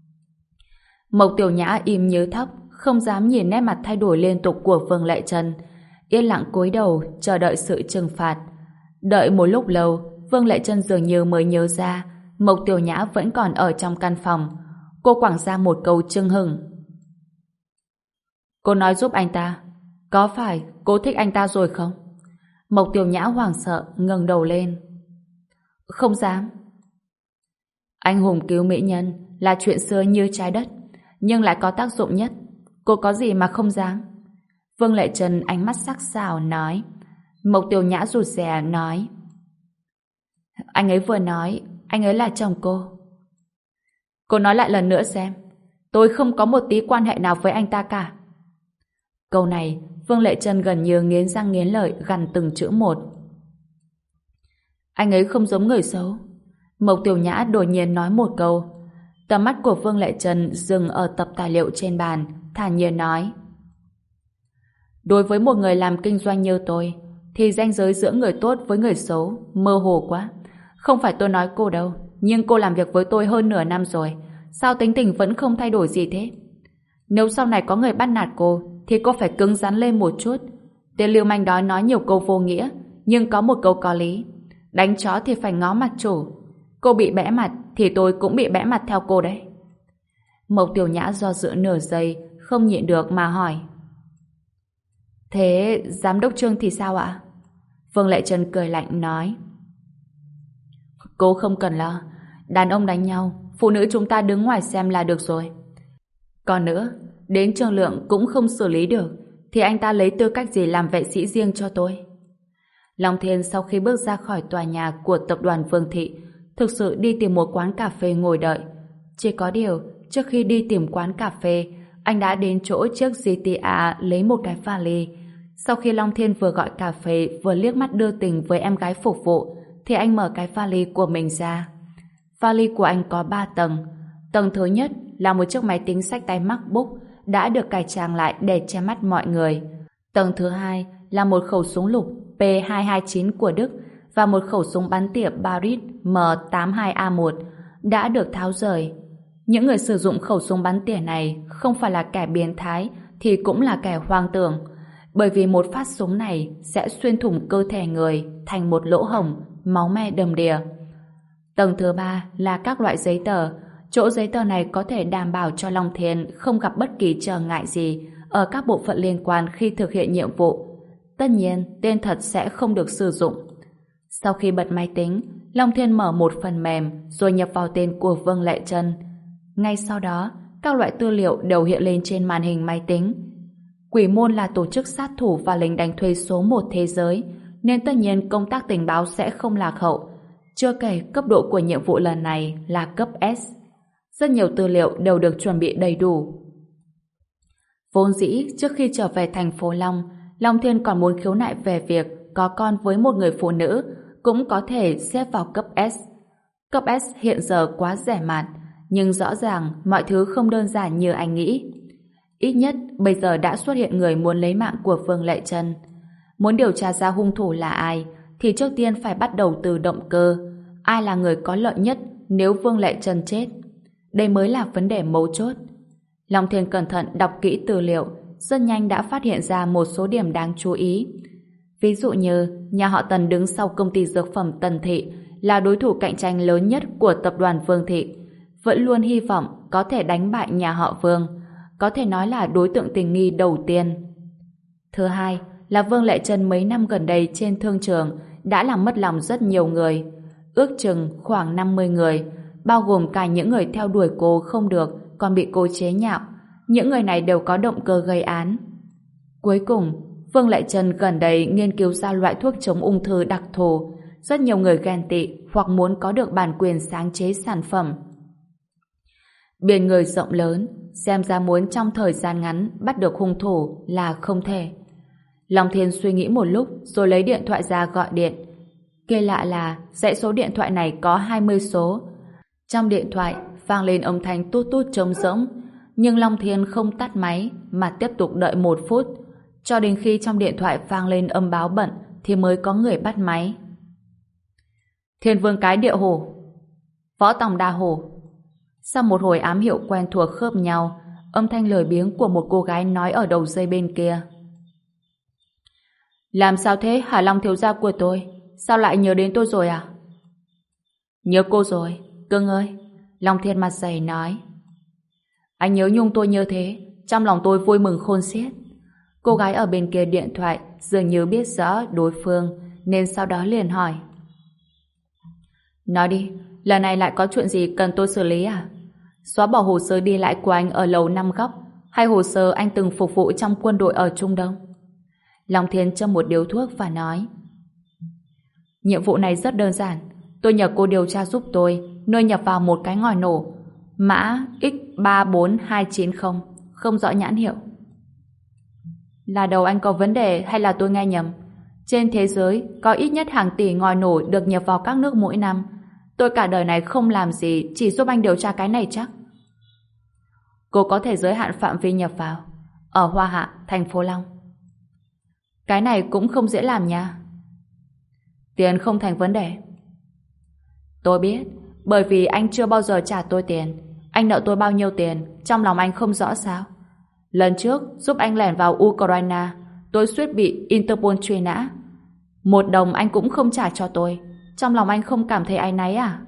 Mộc Tiểu Nhã im như thóc, không dám nhìn nét mặt thay đổi liên tục của Vương Lệ Trân, yên lặng cúi đầu chờ đợi sự trừng phạt. Đợi một lúc lâu, Vương Lệ Trân dường như mới nhớ ra Mộc Tiểu Nhã vẫn còn ở trong căn phòng. Cô quẳng ra một câu chưng hửng: cô nói giúp anh ta, có phải cô thích anh ta rồi không? Mộc Tiểu Nhã hoảng sợ ngẩng đầu lên: không dám. Anh hùng cứu mỹ nhân là chuyện xưa như trái đất, nhưng lại có tác dụng nhất. Cô có gì mà không dám? Vương Lệ Trân ánh mắt sắc sảo nói. Mộc Tiểu Nhã rụt rè nói: anh ấy vừa nói anh ấy là chồng cô. Cô nói lại lần nữa xem. Tôi không có một tí quan hệ nào với anh ta cả. Câu này Vương Lệ Trân gần như nghiến răng nghiến lợi gằn từng chữ một. Anh ấy không giống người xấu. Mộc Tiểu Nhã đột nhiên nói một câu. Tầm mắt của Vương Lệ Trân dừng ở tập tài liệu trên bàn, thản nhiên nói. Đối với một người làm kinh doanh như tôi, thì ranh giới giữa người tốt với người xấu mơ hồ quá. Không phải tôi nói cô đâu, nhưng cô làm việc với tôi hơn nửa năm rồi. Sao tính tình vẫn không thay đổi gì thế? Nếu sau này có người bắt nạt cô, thì cô phải cứng rắn lên một chút. Tên lưu manh đó nói nhiều câu vô nghĩa, nhưng có một câu có lý. Đánh chó thì phải ngó mặt chủ. Cô bị bẽ mặt, thì tôi cũng bị bẽ mặt theo cô đấy. Mộc Tiểu Nhã do dự nửa giây, không nhịn được mà hỏi. Thế giám đốc Trương thì sao ạ? Vương Lệ Trân cười lạnh nói. Cô không cần lo. Đàn ông đánh nhau, phụ nữ chúng ta đứng ngoài xem là được rồi. Còn nữa, đến Trương Lượng cũng không xử lý được, thì anh ta lấy tư cách gì làm vệ sĩ riêng cho tôi? Long Thiên sau khi bước ra khỏi tòa nhà của tập đoàn Vương Thị, thực sự đi tìm một quán cà phê ngồi đợi. Chỉ có điều, trước khi đi tìm quán cà phê, anh đã đến chỗ chiếc giê tê a lấy một cái vali. Sau khi Long Thiên vừa gọi cà phê vừa liếc mắt đưa tình với em gái phục vụ, thì anh mở cái vali của mình ra. Vali của anh có ba tầng. Tầng thứ nhất là một chiếc máy tính xách tay MacBook đã được cài trang lại để che mắt mọi người. Tầng thứ hai là một khẩu súng lục P hai hai chín của Đức và một khẩu súng bắn tỉa Barrett M tám hai A một đã được tháo rời. Những người sử dụng khẩu súng bắn tỉa này không phải là kẻ biến thái thì cũng là kẻ hoang tưởng, bởi vì một phát súng này sẽ xuyên thủng cơ thể người thành một lỗ hổng, máu me đầm đìa. Tầng thứ ba là các loại giấy tờ. Chỗ giấy tờ này có thể đảm bảo cho Long Thiên không gặp bất kỳ trở ngại gì ở các bộ phận liên quan khi thực hiện nhiệm vụ. Tất nhiên, tên thật sẽ không được sử dụng. Sau khi bật máy tính, Long Thiên mở một phần mềm rồi nhập vào tên của Vương Lệ Trân. Ngay sau đó, các loại tư liệu đều hiện lên trên màn hình máy tính. Quỷ Môn là tổ chức sát thủ và lính đánh thuê số một thế giới, nên tất nhiên công tác tình báo sẽ không lạc hậu. Chưa kể cấp độ của nhiệm vụ lần này là cấp S. Rất nhiều tư liệu đều được chuẩn bị đầy đủ. Vốn dĩ, trước khi trở về thành phố Long, Long Thiên còn muốn khiếu nại về việc có con với một người phụ nữ, cũng có thể xếp vào cấp S. Cấp S hiện giờ quá rẻ mạt, nhưng rõ ràng mọi thứ không đơn giản như anh nghĩ. Ít nhất, bây giờ đã xuất hiện người muốn lấy mạng của Vương Lệ Trân. Muốn điều tra ra hung thủ là ai, thì trước tiên phải bắt đầu từ động cơ. Ai là người có lợi nhất nếu Vương Lệ Trân chết? Đây mới là vấn đề mấu chốt. Long Thiên cẩn thận đọc kỹ tư liệu, rất nhanh đã phát hiện ra một số điểm đáng chú ý. Ví dụ như, nhà họ Tần đứng sau công ty dược phẩm Tần Thị, là đối thủ cạnh tranh lớn nhất của tập đoàn Vương Thị, vẫn luôn hy vọng có thể đánh bại nhà họ Vương, có thể nói là đối tượng tình nghi đầu tiên. Thứ hai là Vương Lệ Trân mấy năm gần đây trên thương trường đã làm mất lòng rất nhiều người, ước chừng khoảng năm mươi người, bao gồm cả những người theo đuổi cô không được còn bị cô chế nhạo. Những người này đều có động cơ gây án. Cuối cùng, Vương Lệ Trân gần đây nghiên cứu ra loại thuốc chống ung thư đặc thù. Rất nhiều người ghen tị hoặc muốn có được bản quyền sáng chế sản phẩm. Biển người rộng lớn, xem ra muốn trong thời gian ngắn bắt được hung thủ là không thể. Long Thiên suy nghĩ một lúc rồi lấy điện thoại ra gọi điện. Kỳ lạ là dãy số điện thoại này có hai mươi số. Trong điện thoại vang lên âm thanh tút tút trống rỗng, nhưng Long Thiên không tắt máy mà tiếp tục đợi một phút, cho đến khi trong điện thoại vang lên âm báo bận thì mới có người bắt máy. Thiên Vương Cái Địa Hồ, Võ Tòng Đa Hồ. Sau một hồi ám hiệu quen thuộc khớp nhau, âm thanh lười biếng của một cô gái nói ở đầu dây bên kia. Làm sao thế hả Long thiếu gia của tôi? Sao lại nhớ đến tôi rồi à? Nhớ cô rồi, cưng ơi. Long Thiên mặt dày nói. Anh nhớ nhung tôi như thế, trong lòng tôi vui mừng khôn xiết. Cô gái ở bên kia điện thoại dường như biết rõ đối phương, nên sau đó liền hỏi. Nói đi, lần này lại có chuyện gì cần tôi xử lý à? Xóa bỏ hồ sơ đi lại của anh ở lầu năm góc, hay hồ sơ anh từng phục vụ trong quân đội ở Trung Đông? Long Thiên châm một điếu thuốc và nói. Nhiệm vụ này rất đơn giản. Tôi nhờ cô điều tra giúp tôi nơi nhập vào một cái ngòi nổ mã X ba bốn hai chín không, không rõ nhãn hiệu. Là đầu anh có vấn đề hay là tôi nghe nhầm? Trên thế giới có ít nhất hàng tỷ ngòi nổ được nhập vào các nước mỗi năm. Tôi cả đời này không làm gì, chỉ giúp anh điều tra cái này chắc. Cô có thể giới hạn phạm vi nhập vào. Ở Hoa Hạ, thành phố Long. Cái này cũng không dễ làm nha. Tiền không thành vấn đề. Tôi biết, bởi vì anh chưa bao giờ trả tôi tiền. Anh nợ tôi bao nhiêu tiền, trong lòng anh không rõ sao? Lần trước, giúp anh lẻn vào Ukraine, tôi suýt bị Interpol truy nã. Một đồng anh cũng không trả cho tôi. Trong lòng anh không cảm thấy áy náy à?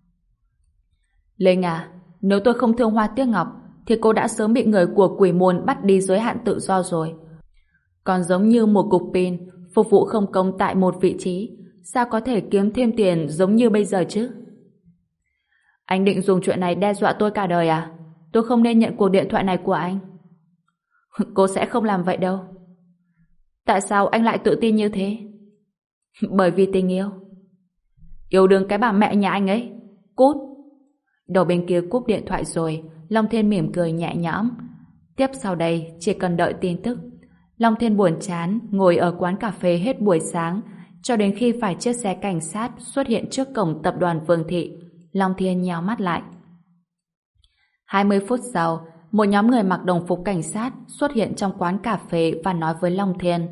Linh à, nếu tôi không thương Hoa Tiếc Ngọc, thì cô đã sớm bị người của quỷ môn bắt đi giới hạn tự do rồi. Còn giống như một cục pin, phục vụ không công tại một vị trí, sao có thể kiếm thêm tiền giống như bây giờ chứ? Anh định dùng chuyện này đe dọa tôi cả đời à? Tôi không nên nhận cuộc điện thoại này của anh. Cô sẽ không làm vậy đâu. Tại sao anh lại tự tin như thế? Bởi vì tình yêu. Yêu đương cái bà mẹ nhà anh ấy. Cút. Đầu bên kia cúp điện thoại rồi, Long Thiên mỉm cười nhẹ nhõm. Tiếp sau đây chỉ cần đợi tin tức. Long Thiên buồn chán ngồi ở quán cà phê hết buổi sáng cho đến khi phải chiếc xe cảnh sát xuất hiện trước cổng tập đoàn Vương Thị. Long Thiên nheo mắt lại. hai mươi phút sau, một nhóm người mặc đồng phục cảnh sát xuất hiện trong quán cà phê và nói với Long Thiên.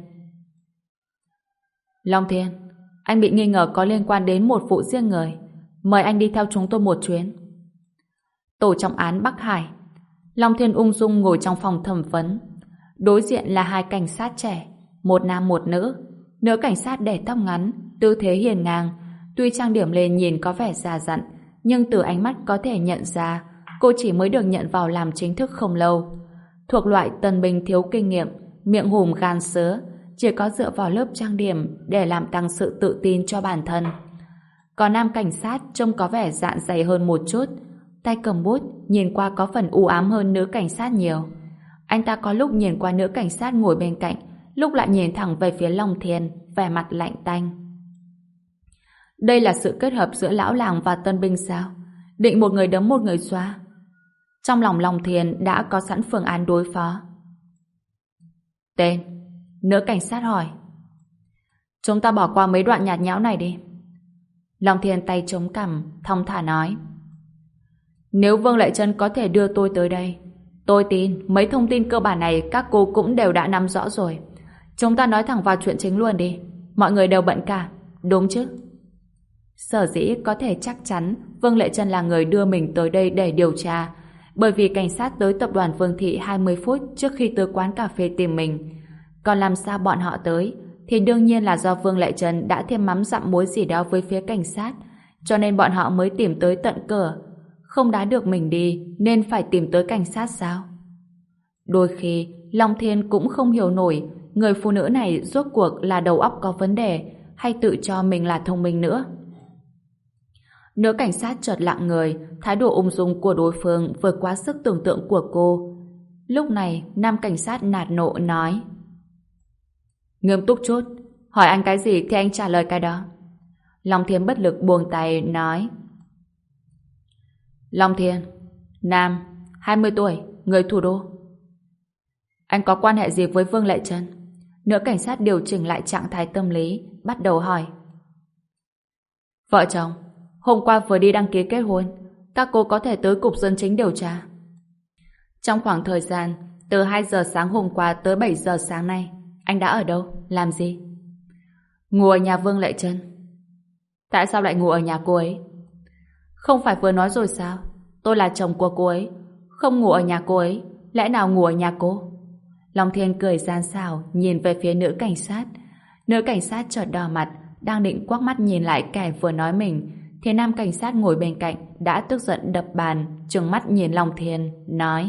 Long Thiên, anh bị nghi ngờ có liên quan đến một vụ giết người. Mời anh đi theo chúng tôi một chuyến. Tổ trọng án Bắc Hải. Long Thiên ung dung ngồi trong phòng thẩm vấn. Đối diện là hai cảnh sát trẻ, một nam một nữ. Nữ cảnh sát để tóc ngắn, tư thế hiền ngang. Tuy trang điểm lên nhìn có vẻ già dặn, nhưng từ ánh mắt có thể nhận ra cô chỉ mới được nhận vào làm chính thức không lâu. Thuộc loại tân binh thiếu kinh nghiệm, miệng hùm gan sứa, chỉ có dựa vào lớp trang điểm để làm tăng sự tự tin cho bản thân. Còn nam cảnh sát trông có vẻ dạn dày hơn một chút, tay cầm bút, nhìn qua có phần u ám hơn nữ cảnh sát nhiều. Anh ta có lúc nhìn qua nữ cảnh sát ngồi bên cạnh, lúc lại nhìn thẳng về phía Long Thiên, vẻ mặt lạnh tanh. Đây là sự kết hợp giữa lão làng và tân binh sao? Định một người đấm một người xóa? Trong lòng Long Thiên đã có sẵn phương án đối phó. Tên? Nữ cảnh sát hỏi. Chúng ta bỏ qua mấy đoạn nhạt nhẽo này đi. Long Thiên tay chống cằm, thong thả nói. Nếu Vương Lệ Trân có thể đưa tôi tới đây, tôi tin mấy thông tin cơ bản này các cô cũng đều đã nắm rõ rồi. Chúng ta nói thẳng vào chuyện chính luôn đi. Mọi người đều bận cả, đúng chứ? Sở dĩ có thể chắc chắn Vương Lệ Trân là người đưa mình tới đây để điều tra, bởi vì cảnh sát tới tập đoàn Vương Thị hai mươi phút trước khi tới quán cà phê tìm mình. Còn làm sao bọn họ tới thì đương nhiên là do Vương Lệ Trân đã thêm mắm dặm muối gì đó với phía cảnh sát, cho nên bọn họ mới tìm tới tận cửa. Không đá được mình đi nên phải tìm tới cảnh sát sao? Đôi khi Long Thiên cũng không hiểu nổi người phụ nữ này rốt cuộc là đầu óc có vấn đề hay tự cho mình là thông minh nữa. Nữ cảnh sát chợt lặng người, thái độ ung dung của đối phương vượt quá sức tưởng tượng của cô. Lúc này nam cảnh sát nạt nộ nói: Nghiêm túc chút, hỏi anh cái gì thì anh trả lời cái đó. Long Thiên bất lực buông tay nói: Long Thiên, nam, hai mươi tuổi, người thủ đô. Anh có quan hệ gì với Vương Lệ Trân? Nữ cảnh sát điều chỉnh lại trạng thái tâm lý, bắt đầu hỏi. Vợ chồng, hôm qua vừa đi đăng ký kết hôn, các cô có thể tới cục dân chính điều tra. Trong khoảng thời gian từ hai giờ sáng hôm qua tới bảy giờ sáng nay, anh đã ở đâu, làm gì? Ngủ ở nhà Vương Lệ Trân. Tại sao lại ngủ ở nhà cô ấy? Không phải vừa nói rồi sao? Tôi là chồng của cô ấy, không ngủ ở nhà cô ấy, lẽ nào ngủ ở nhà cô? Long Thiên cười gian xảo nhìn về phía nữ cảnh sát. Nữ cảnh sát chợt đỏ mặt, đang định quắc mắt nhìn lại kẻ vừa nói mình, thì nam cảnh sát ngồi bên cạnh đã tức giận đập bàn, trừng mắt nhìn Long Thiên, nói: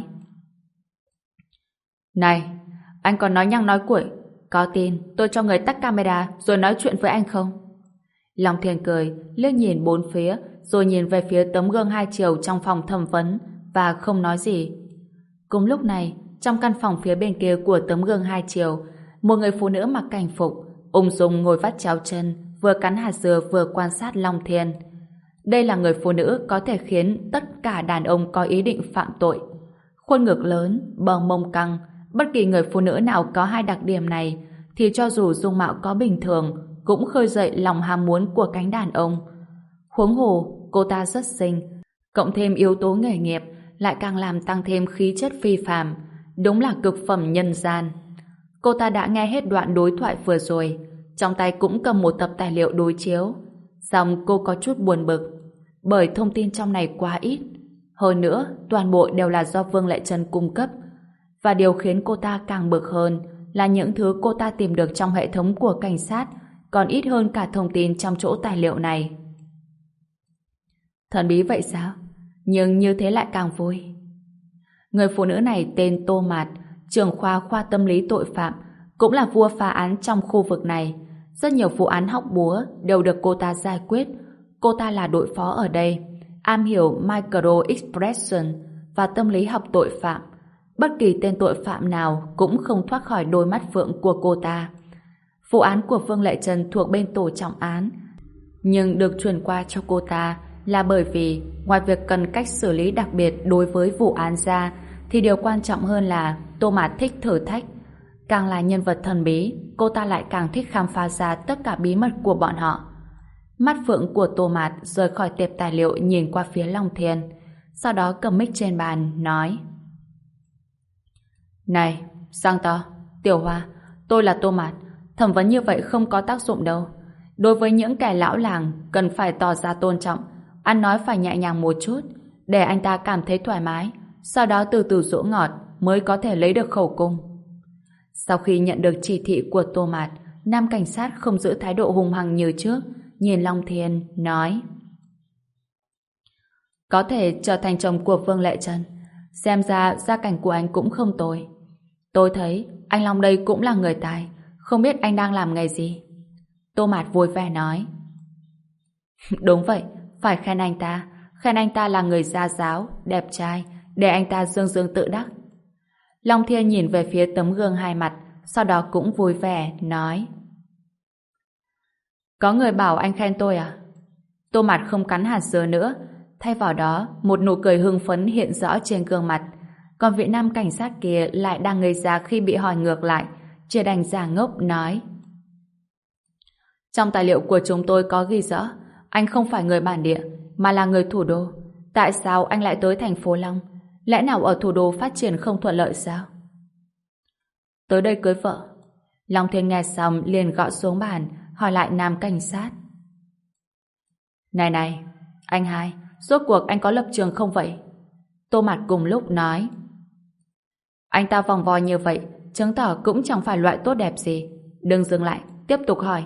Này, anh còn nói nhăng nói cuội, có tin tôi cho người tắt camera rồi nói chuyện với anh không? Long Thiên cười, liếc nhìn bốn phía, rồi nhìn về phía tấm gương hai chiều trong phòng thẩm vấn và không nói gì. Cùng lúc này, trong căn phòng phía bên kia của tấm gương hai chiều, một người phụ nữ mặc cảnh phục, ung dung ngồi vắt chéo chân, vừa cắn hạt dừa vừa quan sát Long Thiên. Đây là người phụ nữ có thể khiến tất cả đàn ông có ý định phạm tội. Khuôn ngực lớn, bờ mông căng, bất kỳ người phụ nữ nào có hai đặc điểm này thì cho dù dung mạo có bình thường cũng khơi dậy lòng ham muốn của cánh đàn ông. Huống hồ, cô ta rất xinh, cộng thêm yếu tố nghề nghiệp lại càng làm tăng thêm khí chất phi phàm, đúng là cực phẩm nhân gian. Cô ta đã nghe hết đoạn đối thoại vừa rồi, trong tay cũng cầm một tập tài liệu đối chiếu. Xong cô có chút buồn bực, bởi thông tin trong này quá ít. Hơn nữa, toàn bộ đều là do Vương Lệ Trân cung cấp. Và điều khiến cô ta càng bực hơn là những thứ cô ta tìm được trong hệ thống của cảnh sát còn ít hơn cả thông tin trong chỗ tài liệu này. Thần bí vậy sao? Nhưng như thế lại càng vui. Người phụ nữ này tên Tô Mạt, trưởng khoa khoa tâm lý tội phạm, cũng là vua phá án trong khu vực này. Rất nhiều vụ án hóc búa đều được cô ta giải quyết. Cô ta là đội phó ở đây, am hiểu micro expression và tâm lý học tội phạm. Bất kỳ tên tội phạm nào cũng không thoát khỏi đôi mắt phượng của cô ta. Vụ án của Vương Lệ Trân thuộc bên tổ trọng án, nhưng được truyền qua cho cô ta là bởi vì ngoài việc cần cách xử lý đặc biệt đối với vụ án ra, thì điều quan trọng hơn là Tô Mạt thích thử thách. Càng là nhân vật thần bí, cô ta lại càng thích khám phá ra tất cả bí mật của bọn họ. Mắt phượng của Tô Mạt rời khỏi tệp tài liệu nhìn qua phía Long Thiên, sau đó cầm mic trên bàn, nói: Này, Giang To, Tiểu Hoa, tôi là Tô Mạt. Thẩm vấn như vậy không có tác dụng đâu. Đối với những kẻ lão làng cần phải tỏ ra tôn trọng, ăn nói phải nhẹ nhàng một chút, để anh ta cảm thấy thoải mái, sau đó từ từ dỗ ngọt mới có thể lấy được khẩu cung. Sau khi nhận được chỉ thị của Tô Mạt, nam cảnh sát không giữ thái độ hung hăng như trước, nhìn Long Thiên, nói: Có thể trở thành chồng của Vương Lệ Trân. Xem ra gia cảnh của anh cũng không tồi. Tôi thấy anh Long đây cũng là người tài, không biết anh đang làm nghề gì. Tô Mạt vui vẻ nói: Đúng vậy, phải khen anh ta. Khen anh ta là người gia giáo, đẹp trai, để anh ta dương dương tự đắc. Long Thiên nhìn về phía tấm gương hai mặt, sau đó cũng vui vẻ, nói: Có người bảo anh khen tôi à? Tô Mạt không cắn hạt dưa nữa, thay vào đó một nụ cười hưng phấn hiện rõ trên gương mặt. Còn vị nam cảnh sát kia lại đang ngây ra khi bị hỏi ngược lại, chỉ đành giả ngốc nói: Trong tài liệu của chúng tôi có ghi rõ anh không phải người bản địa mà là người thủ đô. Tại sao anh lại tới thành phố Long? Lẽ nào ở thủ đô phát triển không thuận lợi sao? Tới đây cưới vợ. Long Thiên nghe xong liền gõ xuống bàn, hỏi lại nam cảnh sát: Này này, anh hai, rốt cuộc anh có lập trường không vậy? Tô Mạt cùng lúc nói: Anh ta vòng vo như vậy, chứng tỏ cũng chẳng phải loại tốt đẹp gì. Đừng dừng lại, tiếp tục hỏi.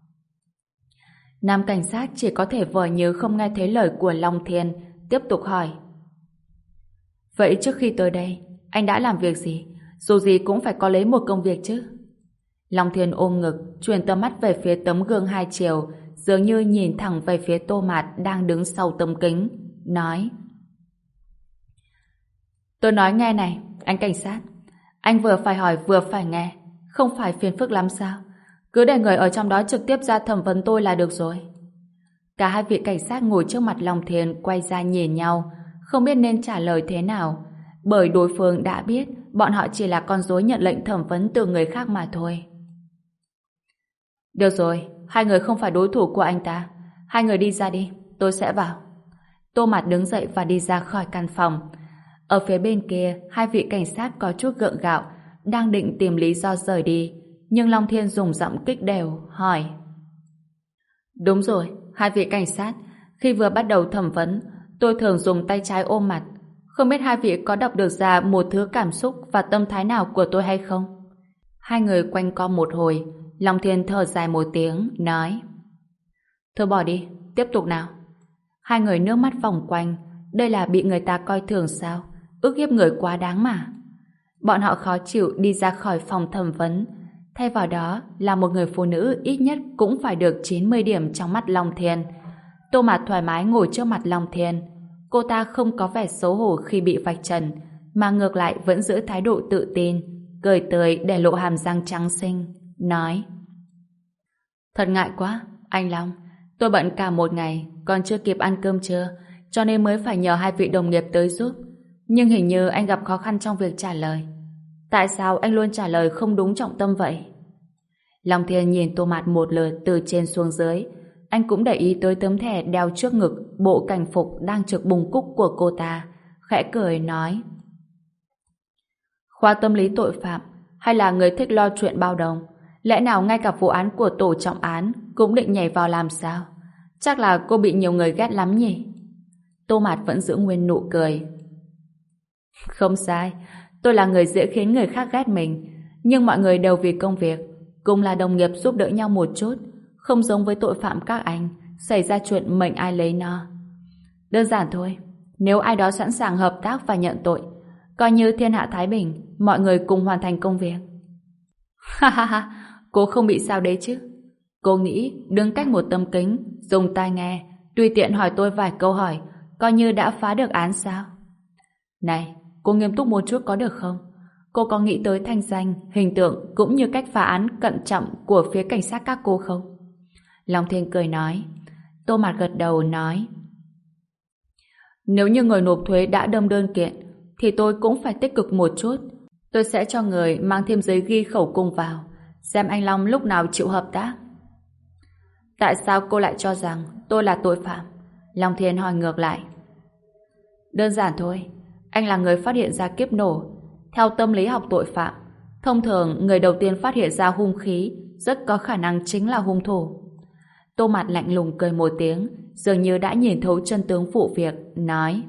Nam cảnh sát chỉ có thể vờ như không nghe thấy lời của Long Thiên, tiếp tục hỏi: Vậy trước khi tới đây, anh đã làm việc gì? Dù gì cũng phải có lấy một công việc chứ. Long Thiên ôm ngực, chuyển tầm mắt về phía tấm gương hai chiều, dường như nhìn thẳng về phía Tô Mạt đang đứng sau tấm kính, nói: Tôi nói nghe này, anh cảnh sát. Anh vừa phải hỏi vừa phải nghe, không phải phiền phức lắm sao? Cứ để người ở trong đó trực tiếp ra thẩm vấn tôi là được rồi. Cả hai vị cảnh sát ngồi trước mặt Long Thiên quay ra nhìn nhau, không biết nên trả lời thế nào, bởi đối phương đã biết bọn họ chỉ là con rối nhận lệnh thẩm vấn từ người khác mà thôi. Được rồi, hai người không phải đối thủ của anh ta. Hai người đi ra đi, tôi sẽ vào. Tô Mạt đứng dậy và đi ra khỏi căn phòng. Ở phía bên kia, hai vị cảnh sát có chút gượng gạo, đang định tìm lý do rời đi, nhưng Long Thiên dùng giọng kích đều, hỏi: Đúng rồi, hai vị cảnh sát, khi vừa bắt đầu thẩm vấn, tôi thường dùng tay trái ôm mặt. Không biết hai vị có đọc được ra một thứ cảm xúc và tâm thái nào của tôi hay không? Hai người quanh co một hồi, Long Thiên thở dài một tiếng, nói: Thôi bỏ đi, tiếp tục nào. Hai người nước mắt vòng quanh, đây là bị người ta coi thường sao? Ức hiếp người quá đáng mà. Bọn họ khó chịu đi ra khỏi phòng thẩm vấn, thay vào đó là một người phụ nữ ít nhất cũng phải được chín mươi điểm trong mắt Long Thiên. Tô Mạt thoải mái ngồi trước mặt Long Thiên. Cô ta không có vẻ xấu hổ khi bị vạch trần, mà ngược lại vẫn giữ thái độ tự tin, cười tươi để lộ hàm răng trắng xinh, nói: Thật ngại quá, anh Long. Tôi bận cả một ngày, còn chưa kịp ăn cơm trưa, cho nên mới phải nhờ hai vị đồng nghiệp tới giúp. Nhưng hình như anh gặp khó khăn trong việc trả lời. Tại sao anh luôn trả lời không đúng trọng tâm vậy? Long Thiên nhìn Tô Mạt một lượt từ trên xuống dưới. Anh cũng để ý tới tấm thẻ đeo trước ngực bộ cảnh phục đang trực bùng cúc của cô ta. Khẽ cười nói: khoa tâm lý tội phạm hay là người thích lo chuyện bao đồng? Lẽ nào ngay cả vụ án của tổ trọng án cũng định nhảy vào làm sao? Chắc là cô bị nhiều người ghét lắm nhỉ? Tô Mạt vẫn giữ nguyên nụ cười. Không sai, tôi là người dễ khiến người khác ghét mình, nhưng mọi người đều vì công việc, cùng là đồng nghiệp giúp đỡ nhau một chút, không giống với tội phạm các anh, xảy ra chuyện mệnh ai lấy no. Đơn giản thôi, nếu ai đó sẵn sàng hợp tác và nhận tội, coi như thiên hạ thái bình, mọi người cùng hoàn thành công việc. Ha ha ha, cô không bị sao đấy chứ? Cô nghĩ đứng cách một tấm kính, dùng tai nghe, tùy tiện hỏi tôi vài câu hỏi, coi như đã phá được án sao? Này, cô nghiêm túc một chút có được không? Cô có nghĩ tới thanh danh, hình tượng cũng như cách phá án cẩn trọng của phía cảnh sát các cô không? Long Thiên cười nói. Tô Mạt gật đầu nói: nếu như người nộp thuế đã đâm đơn kiện thì tôi cũng phải tích cực một chút. Tôi sẽ cho người mang thêm giấy ghi khẩu cung vào, xem anh Long lúc nào chịu hợp tác. Tại sao cô lại cho rằng tôi là tội phạm? Long Thiên hỏi ngược lại. Đơn giản thôi, anh là người phát hiện ra kiếp nổ. Theo tâm lý học tội phạm, thông thường người đầu tiên phát hiện ra hung khí rất có khả năng chính là hung thủ. Tô Mạt lạnh lùng cười một tiếng, dường như đã nhìn thấu chân tướng vụ việc, nói: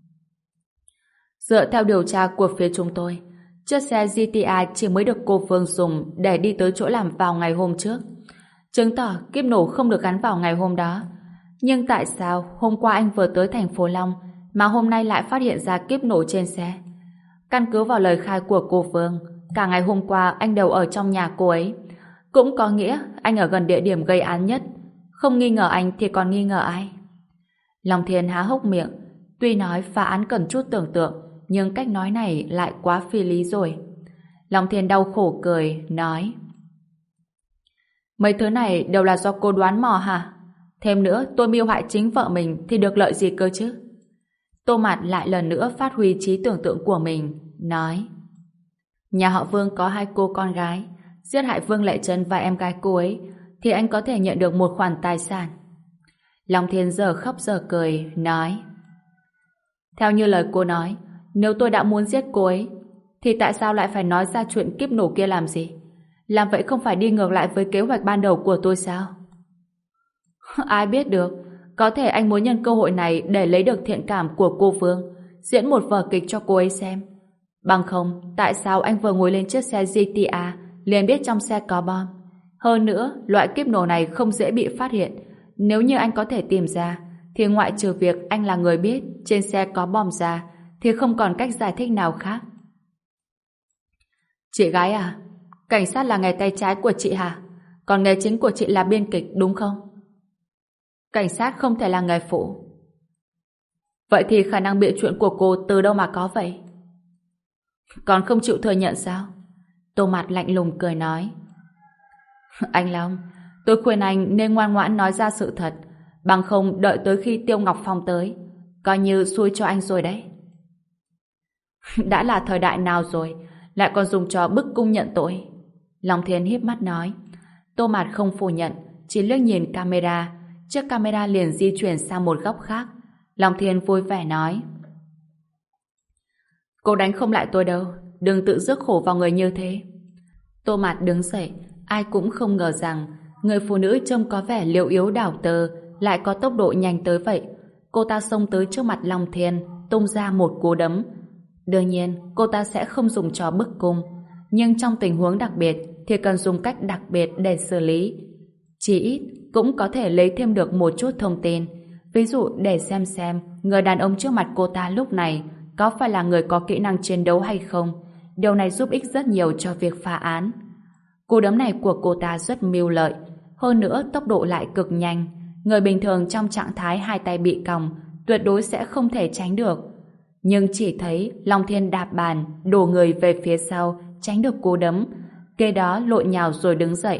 dựa theo điều tra của phía chúng tôi, chiếc xe giê tê i chỉ mới được cô Phương dùng để đi tới chỗ làm vào ngày hôm trước, chứng tỏ kiếp nổ không được gắn vào ngày hôm đó. Nhưng tại sao hôm qua anh vừa tới thành phố Long mà hôm nay lại phát hiện ra kiếp nổ trên xe? Căn cứ vào lời khai của cô Phương, cả ngày hôm qua anh đều ở trong nhà cô ấy, cũng có nghĩa anh ở gần địa điểm gây án nhất. Không nghi ngờ anh thì còn nghi ngờ ai? Long Thiên há hốc miệng. Tuy nói phá án cần chút tưởng tượng, nhưng cách nói này lại quá phi lý rồi. Long Thiên đau khổ cười, nói: mấy thứ này đều là do cô đoán mò hả? Thêm nữa, tôi mưu hại chính vợ mình thì được lợi gì cơ chứ? Tô Mạt lại lần nữa phát huy trí tưởng tượng của mình, nói: nhà họ Vương có hai cô con gái, giết hại Vương Lệ Trân và em gái cô ấy thì anh có thể nhận được một khoản tài sản. Long Thiên giờ khóc giờ cười, nói: theo như lời cô nói, nếu tôi đã muốn giết cô ấy thì tại sao lại phải nói ra chuyện kiếp nổ kia làm gì? Làm vậy không phải đi ngược lại với kế hoạch ban đầu của tôi sao? Ai biết được, có thể anh muốn nhân cơ hội này để lấy được thiện cảm của cô Vương, diễn một vở kịch cho cô ấy xem. Bằng không, tại sao anh vừa ngồi lên chiếc xe giê tê i liền biết trong xe có bom? Hơn nữa, loại kiếp nổ này không dễ bị phát hiện. Nếu như anh có thể tìm ra, thì ngoại trừ việc anh là người biết trên xe có bom ra, thì không còn cách giải thích nào khác. Chị gái à, cảnh sát là nghề tay trái của chị hả? Còn nghề chính của chị là biên kịch, đúng không? Cảnh sát không thể là nghề phụ. Vậy thì khả năng bịa chuyện của cô từ đâu mà có vậy? Còn không chịu thừa nhận sao? Tô Mạt lạnh lùng cười nói: anh Long, tôi khuyên anh nên ngoan ngoãn nói ra sự thật, bằng không đợi tới khi Tiêu Ngọc Phong tới, coi như xui cho anh rồi đấy. Đã là thời đại nào rồi, lại còn dùng trò bức cung nhận tội? Long Thiên híp mắt nói. Tô Mạt không phủ nhận, chỉ liếc nhìn camera. Chiếc camera liền di chuyển sang một góc khác. Long Thiên vui vẻ nói: cô đánh không lại tôi đâu, đừng tự rước khổ vào người như thế. Tô Mạt đứng dậy. Ai cũng không ngờ rằng người phụ nữ trông có vẻ liệu yếu đảo tơ lại có tốc độ nhanh tới vậy. Cô ta xông tới trước mặt Long Thiên, tung ra một cú đấm. Đương nhiên, cô ta sẽ không dùng trò bức cung, nhưng trong tình huống đặc biệt thì cần dùng cách đặc biệt để xử lý. Chỉ ít cũng có thể lấy thêm được một chút thông tin, ví dụ để xem xem người đàn ông trước mặt cô ta lúc này có phải là người có kỹ năng chiến đấu hay không. Điều này giúp ích rất nhiều cho việc phá án. Cú đấm này của cô ta rất mưu lợi, hơn nữa tốc độ lại cực nhanh. Người bình thường trong trạng thái hai tay bị còng tuyệt đối sẽ không thể tránh được. Nhưng chỉ thấy Long Thiên đạp bàn, đổ người về phía sau, tránh được cú đấm, kế đó lộn nhào rồi đứng dậy.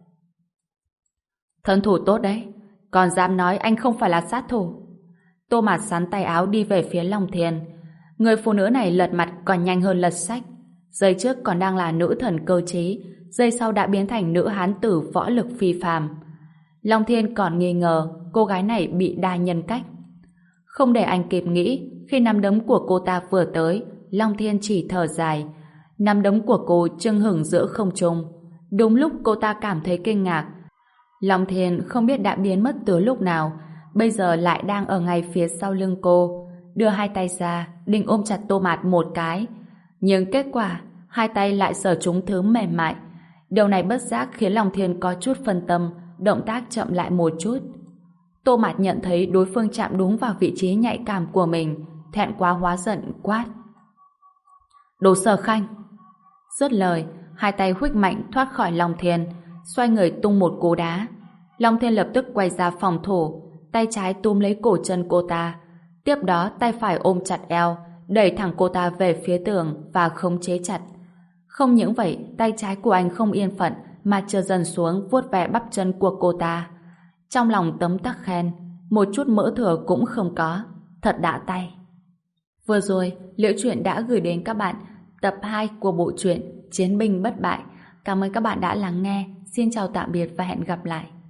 Thân thủ tốt đấy, còn dám nói anh không phải là sát thủ. Tô Mạt sắn tay áo đi về phía Long Thiên. Người phụ nữ này lật mặt còn nhanh hơn lật sách. Giây trước còn đang là nữ thần cơ trí, giây sau đã biến thành nữ hán tử võ lực phi phàm. Long Thiên còn nghi ngờ cô gái này bị đa nhân cách. Không để anh kịp nghĩ, khi nắm đấm của cô ta vừa tới, Long Thiên chỉ thở dài. Nắm đấm của cô chưng hửng giữa không trung. Đúng lúc cô ta cảm thấy kinh ngạc, Long Thiên không biết đã biến mất từ lúc nào, bây giờ lại đang ở ngay phía sau lưng cô, đưa hai tay ra, định ôm chặt Tô Mạt một cái. Nhưng kết quả, hai tay lại sờ trúng thứ mềm mại. Điều này bất giác khiến Long Thiên có chút phân tâm, động tác chậm lại một chút. Tô Mạt nhận thấy đối phương chạm đúng vào vị trí nhạy cảm của mình, thẹn quá hóa giận quát: Đồ Sở Khanh! Dứt lời, hai tay huých mạnh thoát khỏi Long Thiên, xoay người tung một cú đá. Long Thiên lập tức quay ra phòng thủ, tay trái túm lấy cổ chân cô ta, tiếp đó tay phải ôm chặt eo, đẩy thẳng cô ta về phía tường và khống chế chặt. Không những vậy, tay trái của anh không yên phận mà trượt dần xuống vuốt ve bắp chân của cô ta. Trong lòng tấm tắc khen, một chút mỡ thừa cũng không có, thật đã tay. Vừa rồi, Liễu Chuyện đã gửi đến các bạn tập hai của bộ truyện Chiến binh bất bại. Cảm ơn các bạn đã lắng nghe. Xin chào tạm biệt và hẹn gặp lại.